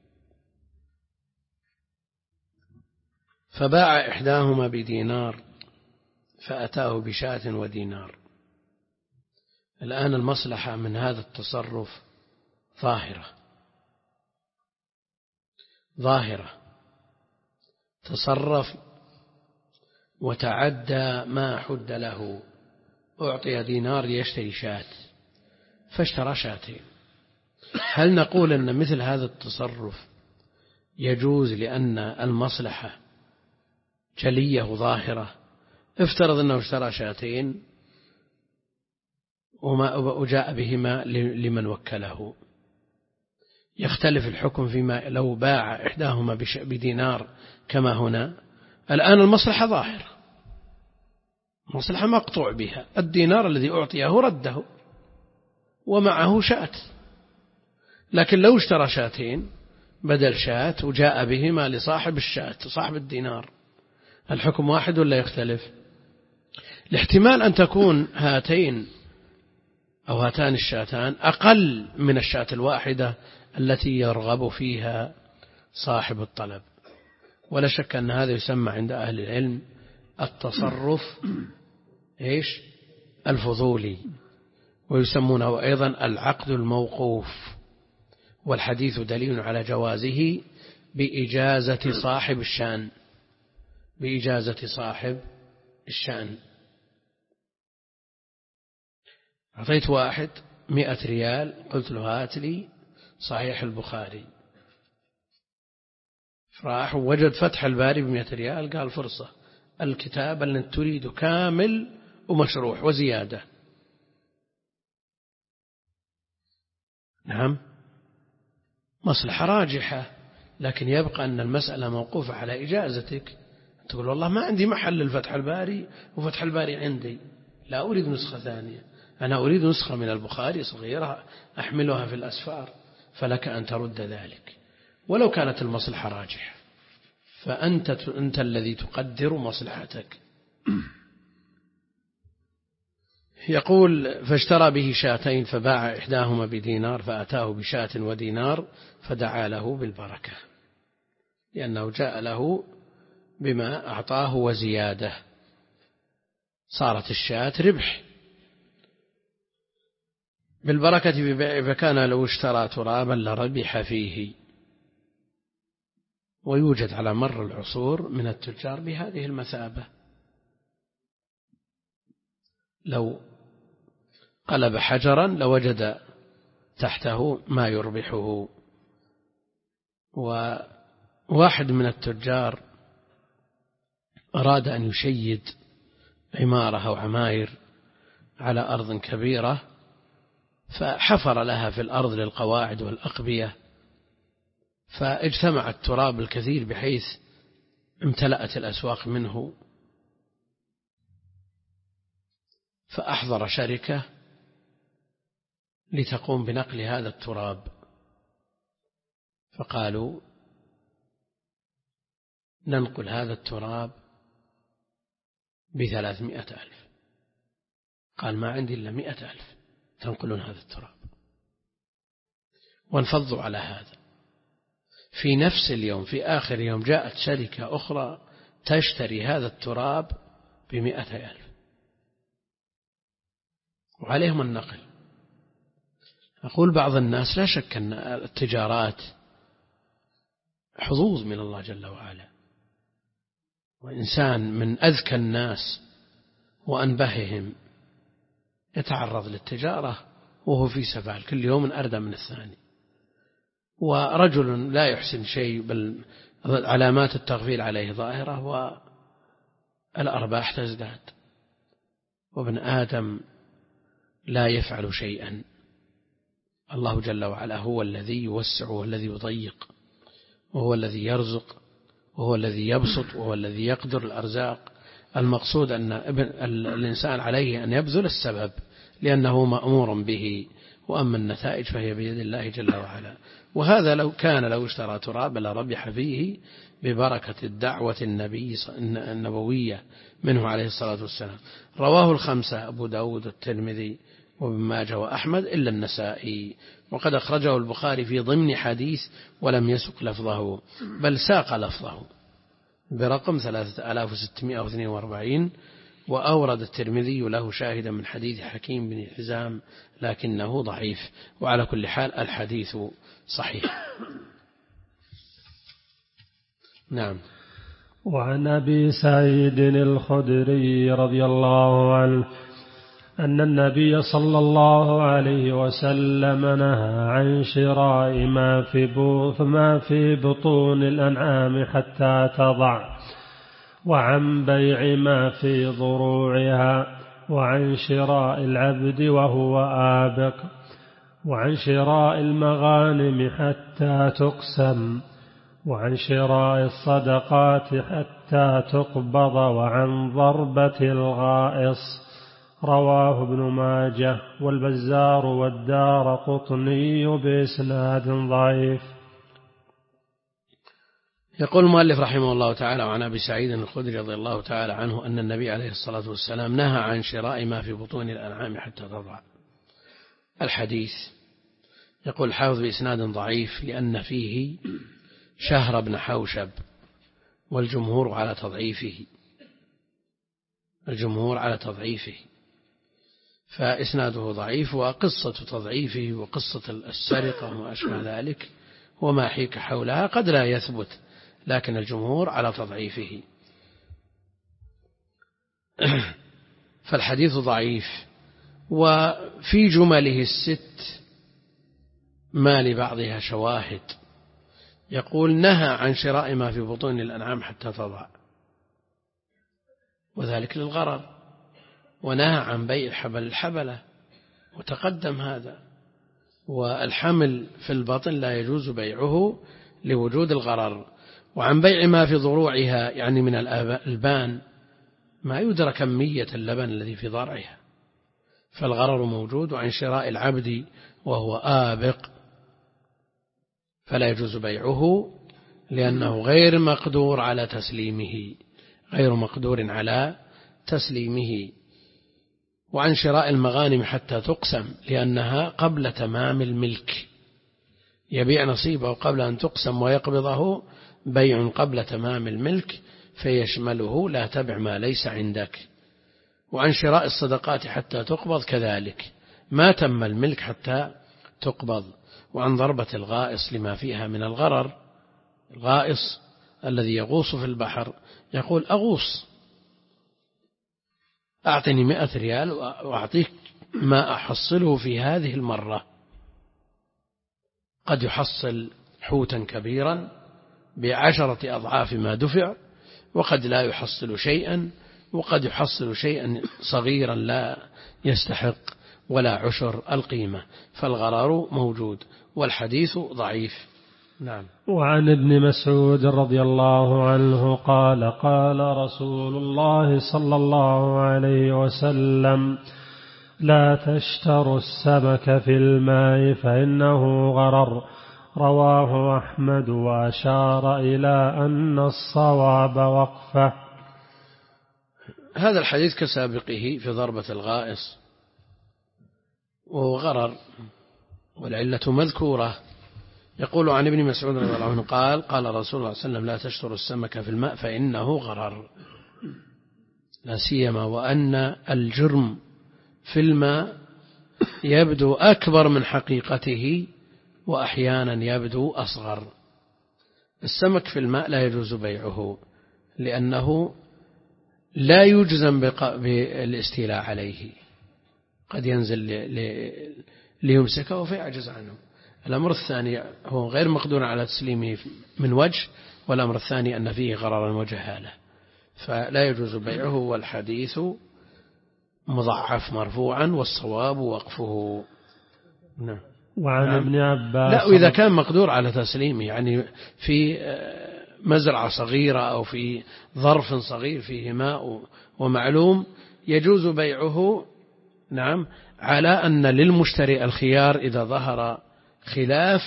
فباع إحداهما بدينار فأتاه بشاة ودينار. الآن المصلحة من هذا التصرف ظاهرة ظاهرة تصرف وتعدى ما حد له. أعطي دينار ليشتري شاة فاشترى شاتين. هل نقول أن مثل هذا التصرف يجوز لأن المصلحة جلية ظاهرة؟ افترض أنه اشترى شاتين وجاء بهما لمن وكله، يختلف الحكم فيما لو باع إحداهما بدينار كما هنا. الآن المصلحة ظاهرة، مصلحة مقطوع بها، الدينار الذي أعطيه رده ومعه شاة. لكن لو اشترى شاتين بدل شاة وجاء بهما لصاحب الشاة صاحب الدينار، الحكم واحد ولا يختلف؟ الاحتمال أن تكون هاتين أو هاتان الشاتان أقل من الشاة الواحدة التي يرغب فيها صاحب الطلب. ولا شك أن هذا يسمى عند أهل العلم التصرف إيش الفضولي، ويسمونه أيضا العقد الموقوف. والحديث دليل على جوازه بإجازة صاحب الشأن بإجازة صاحب الشأن. أعطيت واحد مئة ريال، قلت له هات لي صحيح البخاري، راح ووجد فتح الباري بمئة ريال، قال فرصة الكتاب اللي تريد كامل ومشروح وزيادة. نعم مصلحة راجحة، لكن يبقى أن المسألة موقوفة على إجازتك. تقول والله ما عندي محل الفتح الباري وفتح الباري عندي، لا أريد نسخة ثانية، أنا أريد نسخة من البخاري صغيرة أحملها في الأسفار، فلك أن ترد ذلك ولو كانت المصلحة راجحة، فأنت أنت الذي تقدر مصلحتك. يقول فاشترى به شاتين فباع إحداهما بدينار فأتاه بشاة ودينار فدعا له بالبركة، لأنه جاء له بما أعطاه وزيادة، صارت الشاة ربح بالبركة ببيع، فكان لو اشترى ترابا لربح فيه. ويوجد على مر العصور من التجار بهذه المثابة، لو قلب حجرا لوجد تحته ما يربحه. وواحد من التجار أراد أن يشيد عمارة أو عماير على أرض كبيرة، فحفر لها في الأرض للقواعد والأقبية، فاجتمع التراب الكثير بحيث امتلأت الأسواق منه، فأحضر شركة لتقوم بنقل هذا التراب، فقالوا ننقل هذا التراب بثلاثمائة ألف. قال ما عندي إلا مئة ألف تنقلون هذا التراب، وانفضوا على هذا. في نفس اليوم في آخر يوم جاءت شركة أخرى تشتري هذا التراب بمئة ألف وعليهم النقل. أقول بعض الناس لا شك أن التجارات حظوظ من الله جل وعلا، وإنسان من أذكى الناس وأنبههم يتعرض للتجارة وهو في سبال كل يوم أردى من الثاني، ورجل لا يحسن شيء بل علامات التغفيل عليه ظاهرة والأرباح تزداد، وابن آدم لا يفعل شيئا. الله جل وعلا هو الذي يوسع وهو الذي يضيق وهو الذي يرزق وهو الذي يبسط وهو الذي يقدر الأرزاق. المقصود أن الإنسان عليه أن يبذل السبب لأنه مأمور به، وأما النتائج فهي بيد الله جل وعلا. وهذا لو كان لو اشترى ترابا لربح فيه ببركة الدعوة النبي النبوية منه عليه الصلاة والسلام. رواه الخمسة أبو داود الترمذي وابن ماجه وأحمد إلا النسائي، وقد أخرجه البخاري في ضمن حديث ولم يسق لفظه بل ساق لفظه برقم ثلاثة آلاف وستمائة واثنين وأربعين، وأورد الترمذي له شاهدا من حديث حكيم بن حزام لكنه ضعيف، وعلى كل حال الحديث صحيح. نعم. وعن أبي سعيد الخدري رضي الله عنه أن النبي صلى الله عليه وسلم نهى عن شراء ما في ما في بطون الأنعام حتى تضع، وعن بيع ما في ضروعها، وعن شراء العبد وهو آبق، وعن شراء المغانم حتى تقسم، وعن شراء الصدقات حتى تقبض، وعن ضربة الغائص. رواه ابن ماجه والبزار والدار قطني بإسناد ضعيف. يقول المؤلف رحمه الله تعالى وعن أبي سعيد الخدري رضي الله تعالى عنه أن النبي عليه الصلاة والسلام نهى عن شراء ما في بطون الأنعام حتى تضع. الحديث يقول الحافظ بإسناد ضعيف لأن فيه شهر بن حوشب والجمهور على تضعيفه الجمهور على تضعيفه فإسناده ضعيف، وقصة تضعيفه وقصة السرقة وما أشبه ذلك وما حيك حولها قد لا يثبت، لكن الجمهور على تضعيفه. فالحديث ضعيف، وفي جمله الست ما لبعضها شواهد. يقول نهى عن شراء ما في بطون الأنعام حتى تضع، وذلك للغرر، ونهى عن بيع حبل الحبلة وتقدم هذا. والحمل في البطن لا يجوز بيعه لوجود الغرر. وعن بيع ما في ضروعها يعني من الألبان ما يدرى كمية اللبن الذي في ضرعها فالغرر موجود. وعن شراء العبد وهو آبق فلا يجوز بيعه لأنه غير مقدور على تسليمه غير مقدور على تسليمه. وعن شراء المغانم حتى تقسم لأنها قبل تمام الملك، يبيع نصيبه قبل أن تقسم ويقبضه بيع قبل تمام الملك فيشمله لا تبع ما ليس عندك. وعن شراء الصدقات حتى تقبض كذلك ما تم الملك حتى تقبض. وعن ضربة الغائص لما فيها من الغرر، الغائص الذي يغوص في البحر يقول أغوص أعطني مئة ريال وأعطيك ما أحصله في هذه المرة. قد يحصل حوتا كبيرا بعشرة أضعاف ما دفع، وقد لا يحصل شيئا، وقد يحصل شيئا صغيرا لا يستحق ولا عشر القيمة. فالغرار موجود والحديث ضعيف. نعم. وعن ابن مسعود رضي الله عنه قال قال رسول الله صلى الله عليه وسلم لا تشتروا السمك في الماء فإنه غرر. رواه أحمد وأشار إلى أن الصواب وقفه. هذا الحديث كسابقه في ضربة الغائص وهو غرر والعلة مذكورة. يقول عن ابن مسعود رضي الله عنه قال قال رسول الله صلى الله عليه وسلم لا تشتروا السمك في الماء فإنه غرر، لا سيما وأن الجرم في الماء يبدو أكبر من حقيقته وأحيانا يبدو أصغر. السمك في الماء لا يجوز بيعه لأنه لا يجزم بالاستيلاء عليه، قد ينزل ليمسكه فيعجز عنه. الأمر الثاني هو غير مقدور على تسليمه من وجه، والأمر الثاني أن فيه غررا وجهالة فلا يجوز بيعه. والحديث مضعف مرفوعا والصواب وقفه. نعم. وعن نعم. ابن عباس لا، وإذا كان مقدور على تسليمه يعني في مزرعة صغيرة أو في ظرف صغير فيه ماء ومعلوم يجوز بيعه. نعم، على أن للمشتري الخيار إذا ظهر خلاف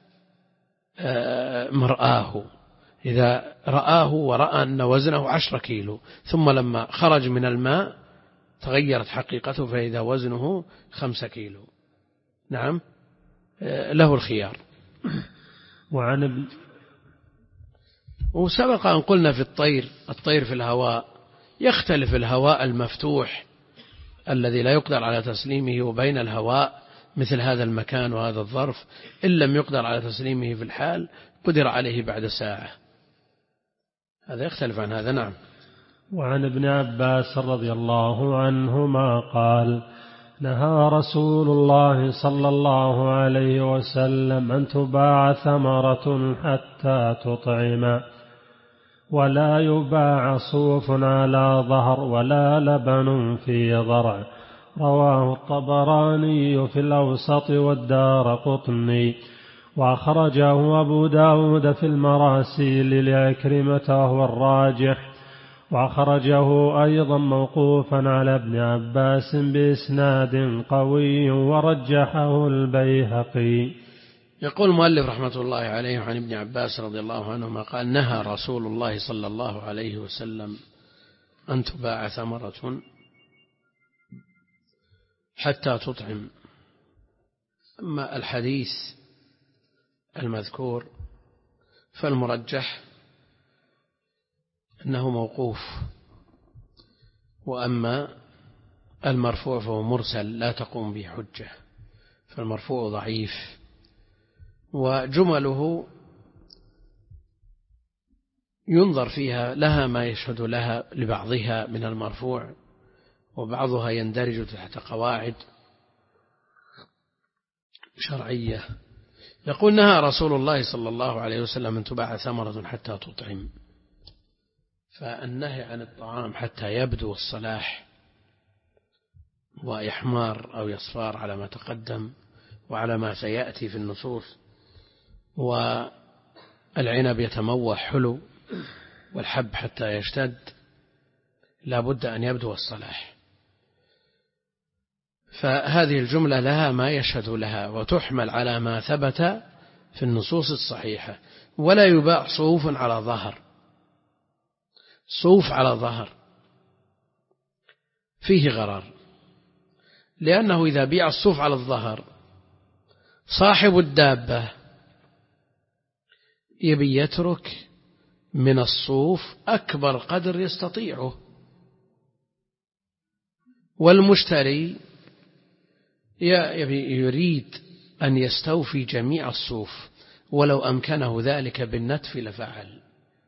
مرآه، إذا رآه ورأى أن وزنه عشرة كيلو ثم لما خرج من الماء تغيرت حقيقته فإذا وزنه خمسة كيلو، نعم له الخيار. وعن ابن وسبق أن قلنا في الطير الطير في الهواء يختلف الهواء المفتوح الذي لا يقدر على تسليمه وبين الهواء مثل هذا المكان وهذا الظرف إن لم يقدر على تسليمه في الحال قدر عليه بعد ساعة، هذا يختلف عن هذا. نعم. وعن ابن عباس رضي الله عنهما قال نهى رسول الله صلى الله عليه وسلم أن تباع ثمرة حتى تطعم، ولا يباع صوف على ظهر ولا لبن في ضرع. رواه الطبراني في الأوسط والدارقطني، وأخرجه أبو داود في المراسيل لعكرمة وهو الراجح، وأخرجه أيضا موقوفا على ابن عباس بإسناد قوي ورجحه البيهقي. يقول المؤلف رحمة الله عليه عن ابن عباس رضي الله عنهما قال نهى رسول الله صلى الله عليه وسلم أن تباع ثمرة حتى تطعم. أما الحديث المذكور فالمرجح أنه موقوف، وأما المرفوع فهو مرسل لا تقوم به حجة، فالمرفوع ضعيف، وجمله ينظر فيها لها ما يشهد لها لبعضها من المرفوع، وبعضها يندرج تحت قواعد شرعية. يقول نهى رسول الله صلى الله عليه وسلم أن تباع ثمرة حتى تطعم، فالنهي عن الطعام حتى يبدو الصلاح ويحمار أو يصفار على ما تقدم وعلى ما سيأتي في النصوص، والعنب يتموح حلو والحب حتى يشتد، لا بد أن يبدو الصلاح. فهذه الجملة لها ما يشهد لها، وتحمل على ما ثبت في النصوص الصحيحة. ولا يباع صوف على ظهر، صوف على ظهر فيه غرر، لأنه إذا بيع الصوف على الظهر صاحب الدابة يبي يترك من الصوف أكبر قدر يستطيعه، والمشتري يريد أن يستوفي جميع الصوف، ولو أمكنه ذلك بالنتف لفعل،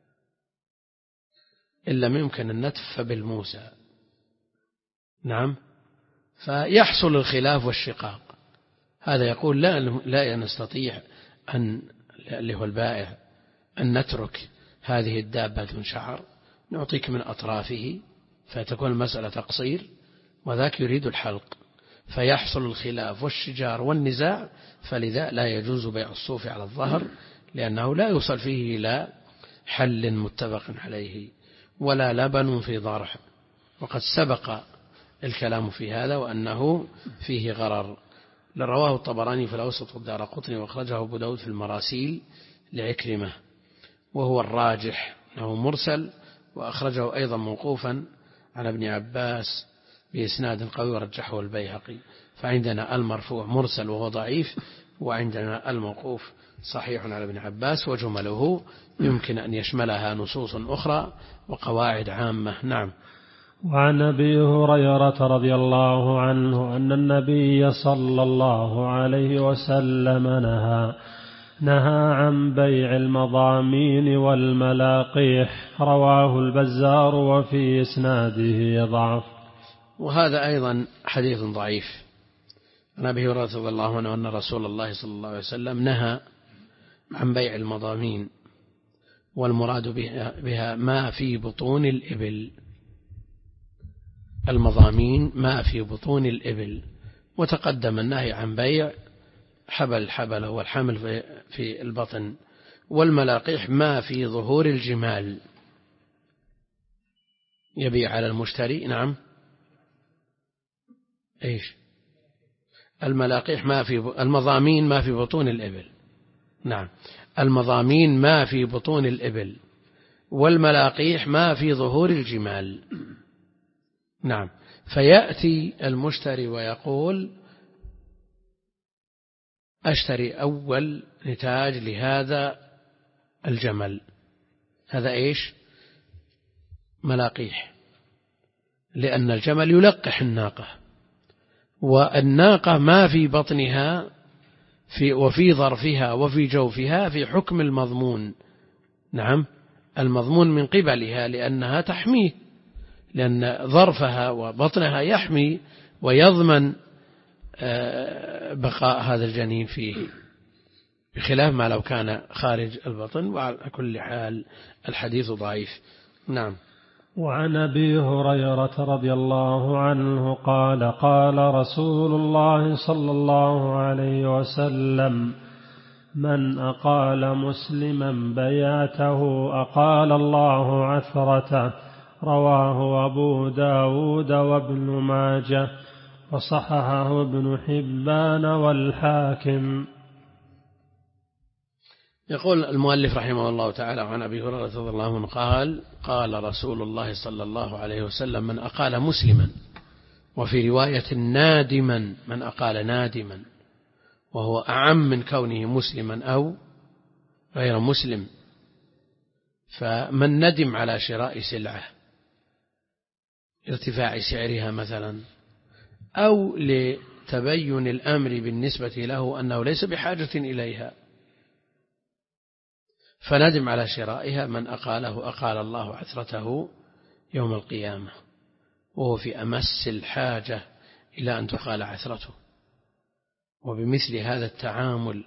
إن لم يمكن النتف فبالموسى. نعم، فيحصل الخلاف والشقاق. هذا يقول لا لا نستطيع أن، اللي هو البائع، أن نترك هذه الدابة دون شعر، نعطيك من أطرافه، فتكون المسألة تقصير، وذاك يريد الحلق، فيحصل الخلاف والشجار والنزاع. فلذا لا يجوز بيع الصوف على الظهر، لأنه لا يوصل فيه إلى حل متفق عليه ولا لبن في ضرح، وقد سبق الكلام في هذا وأنه فيه غرر. لرواه الطبراني في الأوسط والدارقطني، وأخرجه أبو داود في المراسيل لعكرمة، وهو الراجح أنه مرسل، وأخرجه أيضا موقوفا عن ابن عباس بإسناد قوي ورجحه البيهقي. فعندنا المرفوع مرسل وهو ضعيف، وعندنا الموقوف صحيح على ابن عباس، وجمله يمكن أن يشملها نصوص أخرى وقواعد عامة. نعم. وعن أبي هريرة رضي الله عنه أن النبي صلى الله عليه وسلم نهى نهى عن بيع المضامين والملاقيح، رواه البزار وفي إسناده ضعف. وهذا أيضا حديث ضعيف. عن أبي هريرة رضي الله عنه أن رسول الله صلى الله عليه وسلم نهى عن بيع المضامين، والمراد بها, بها ما في بطون الإبل. المضامين ما في بطون الإبل، وتقدم النهي عن بيع حبل الحبل هو الحمل في البطن، والملاقيح ما في ظهور الجمال يبيع على المشتري. نعم، إيش الملاقيح؟ ما في المضامين ما في بطون الإبل. نعم، المضامين ما في بطون الإبل، والملاقيح ما في ظهور الجمال. نعم، فيأتي المشتري ويقول أشتري أول نتاج لهذا الجمل، هذا إيش؟ ملاقيح، لأن الجمل يلقح الناقة، والناقة ما في بطنها في وفي ظرفها وفي جوفها في حكم المضمون. نعم، المضمون من قبلها لأنها تحميه، لأن ظرفها وبطنها يحمي ويضمن بقاء هذا الجنين فيه، بخلاف ما لو كان خارج البطن. وعلى كل حال الحديث ضعيف. نعم. وعن أبي هريرة رضي الله عنه قال قال رسول الله صلى الله عليه وسلم: من أقال مسلما بيعته أقال الله عثرته، رواه أبو داود وابن ماجه، وصححه ابن حبان والحاكم. يقول المؤلف رحمه الله تعالى عن أبي هريرة رضي الله عنه قال قال رسول الله صلى الله عليه وسلم: من أقال مسلما، وفي رواية نادما، من أقال نادما، وهو أعم من كونه مسلما أو غير مسلم. فمن ندم على شراء سلعة ارتفاع سعرها مثلا، أو لتبين الأمر بالنسبة له أنه ليس بحاجة إليها، فندم على شرائها، من أقاله أقال الله عثرته يوم القيامة، وهو في أمس الحاجة إلى أن تقال عثرته. وبمثل هذا التعامل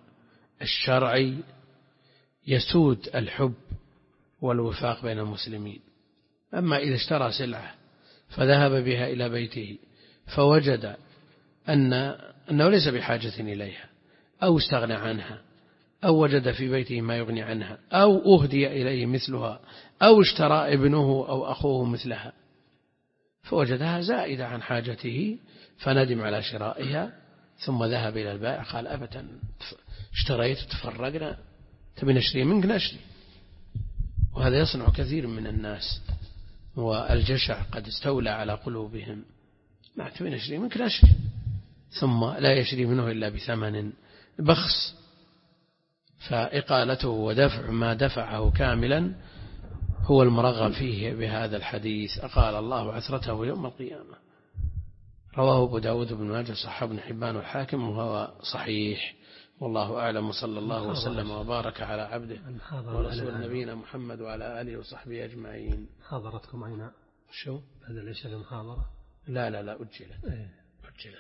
الشرعي يسود الحب والوفاق بين المسلمين. أما إذا اشترى سلعة فذهب بها إلى بيته فوجد أن أنه ليس بحاجة إليها أو استغنى عنها أو وجد في بيته ما يغني عنها أو أهدي إليه مثلها أو اشترى ابنه أو أخوه مثلها فوجدها زائدة عن حاجته فندم على شرائها ثم ذهب إلى البائع قال أبدا اشتريت تفرقنا تبي نشتري منك نشتري. وهذا يصنع كثير من الناس والجشع قد استولى على قلوبهم، ما تبي نشتري منك نشتري، ثم لا يشتري منه إلا بثمن بخس. فإقالته ودفع ما دفعه كاملا هو المرغب فيه بهذا الحديث. أقال الله عثرته يوم القيامة. رواه أبو داود بن ماجه صححه ابن حبان والحاكم وهو صحيح. والله أعلم، صلى الله وسلم وبارك على عبده ورسول نبينا محمد وعلى آله وصحبه أجمعين. حاضرتكم أين؟ شو؟ هذا ليس المحاضرة؟ لا لا لا أجلت. إيه؟ أجلت.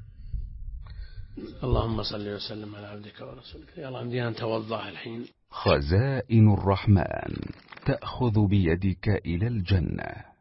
اللهم صل وسلم على عبدك ورسولك. يلا عندنا نتوضأ الحين. خزائن الرحمن تأخذ بيدك إلى الجنة.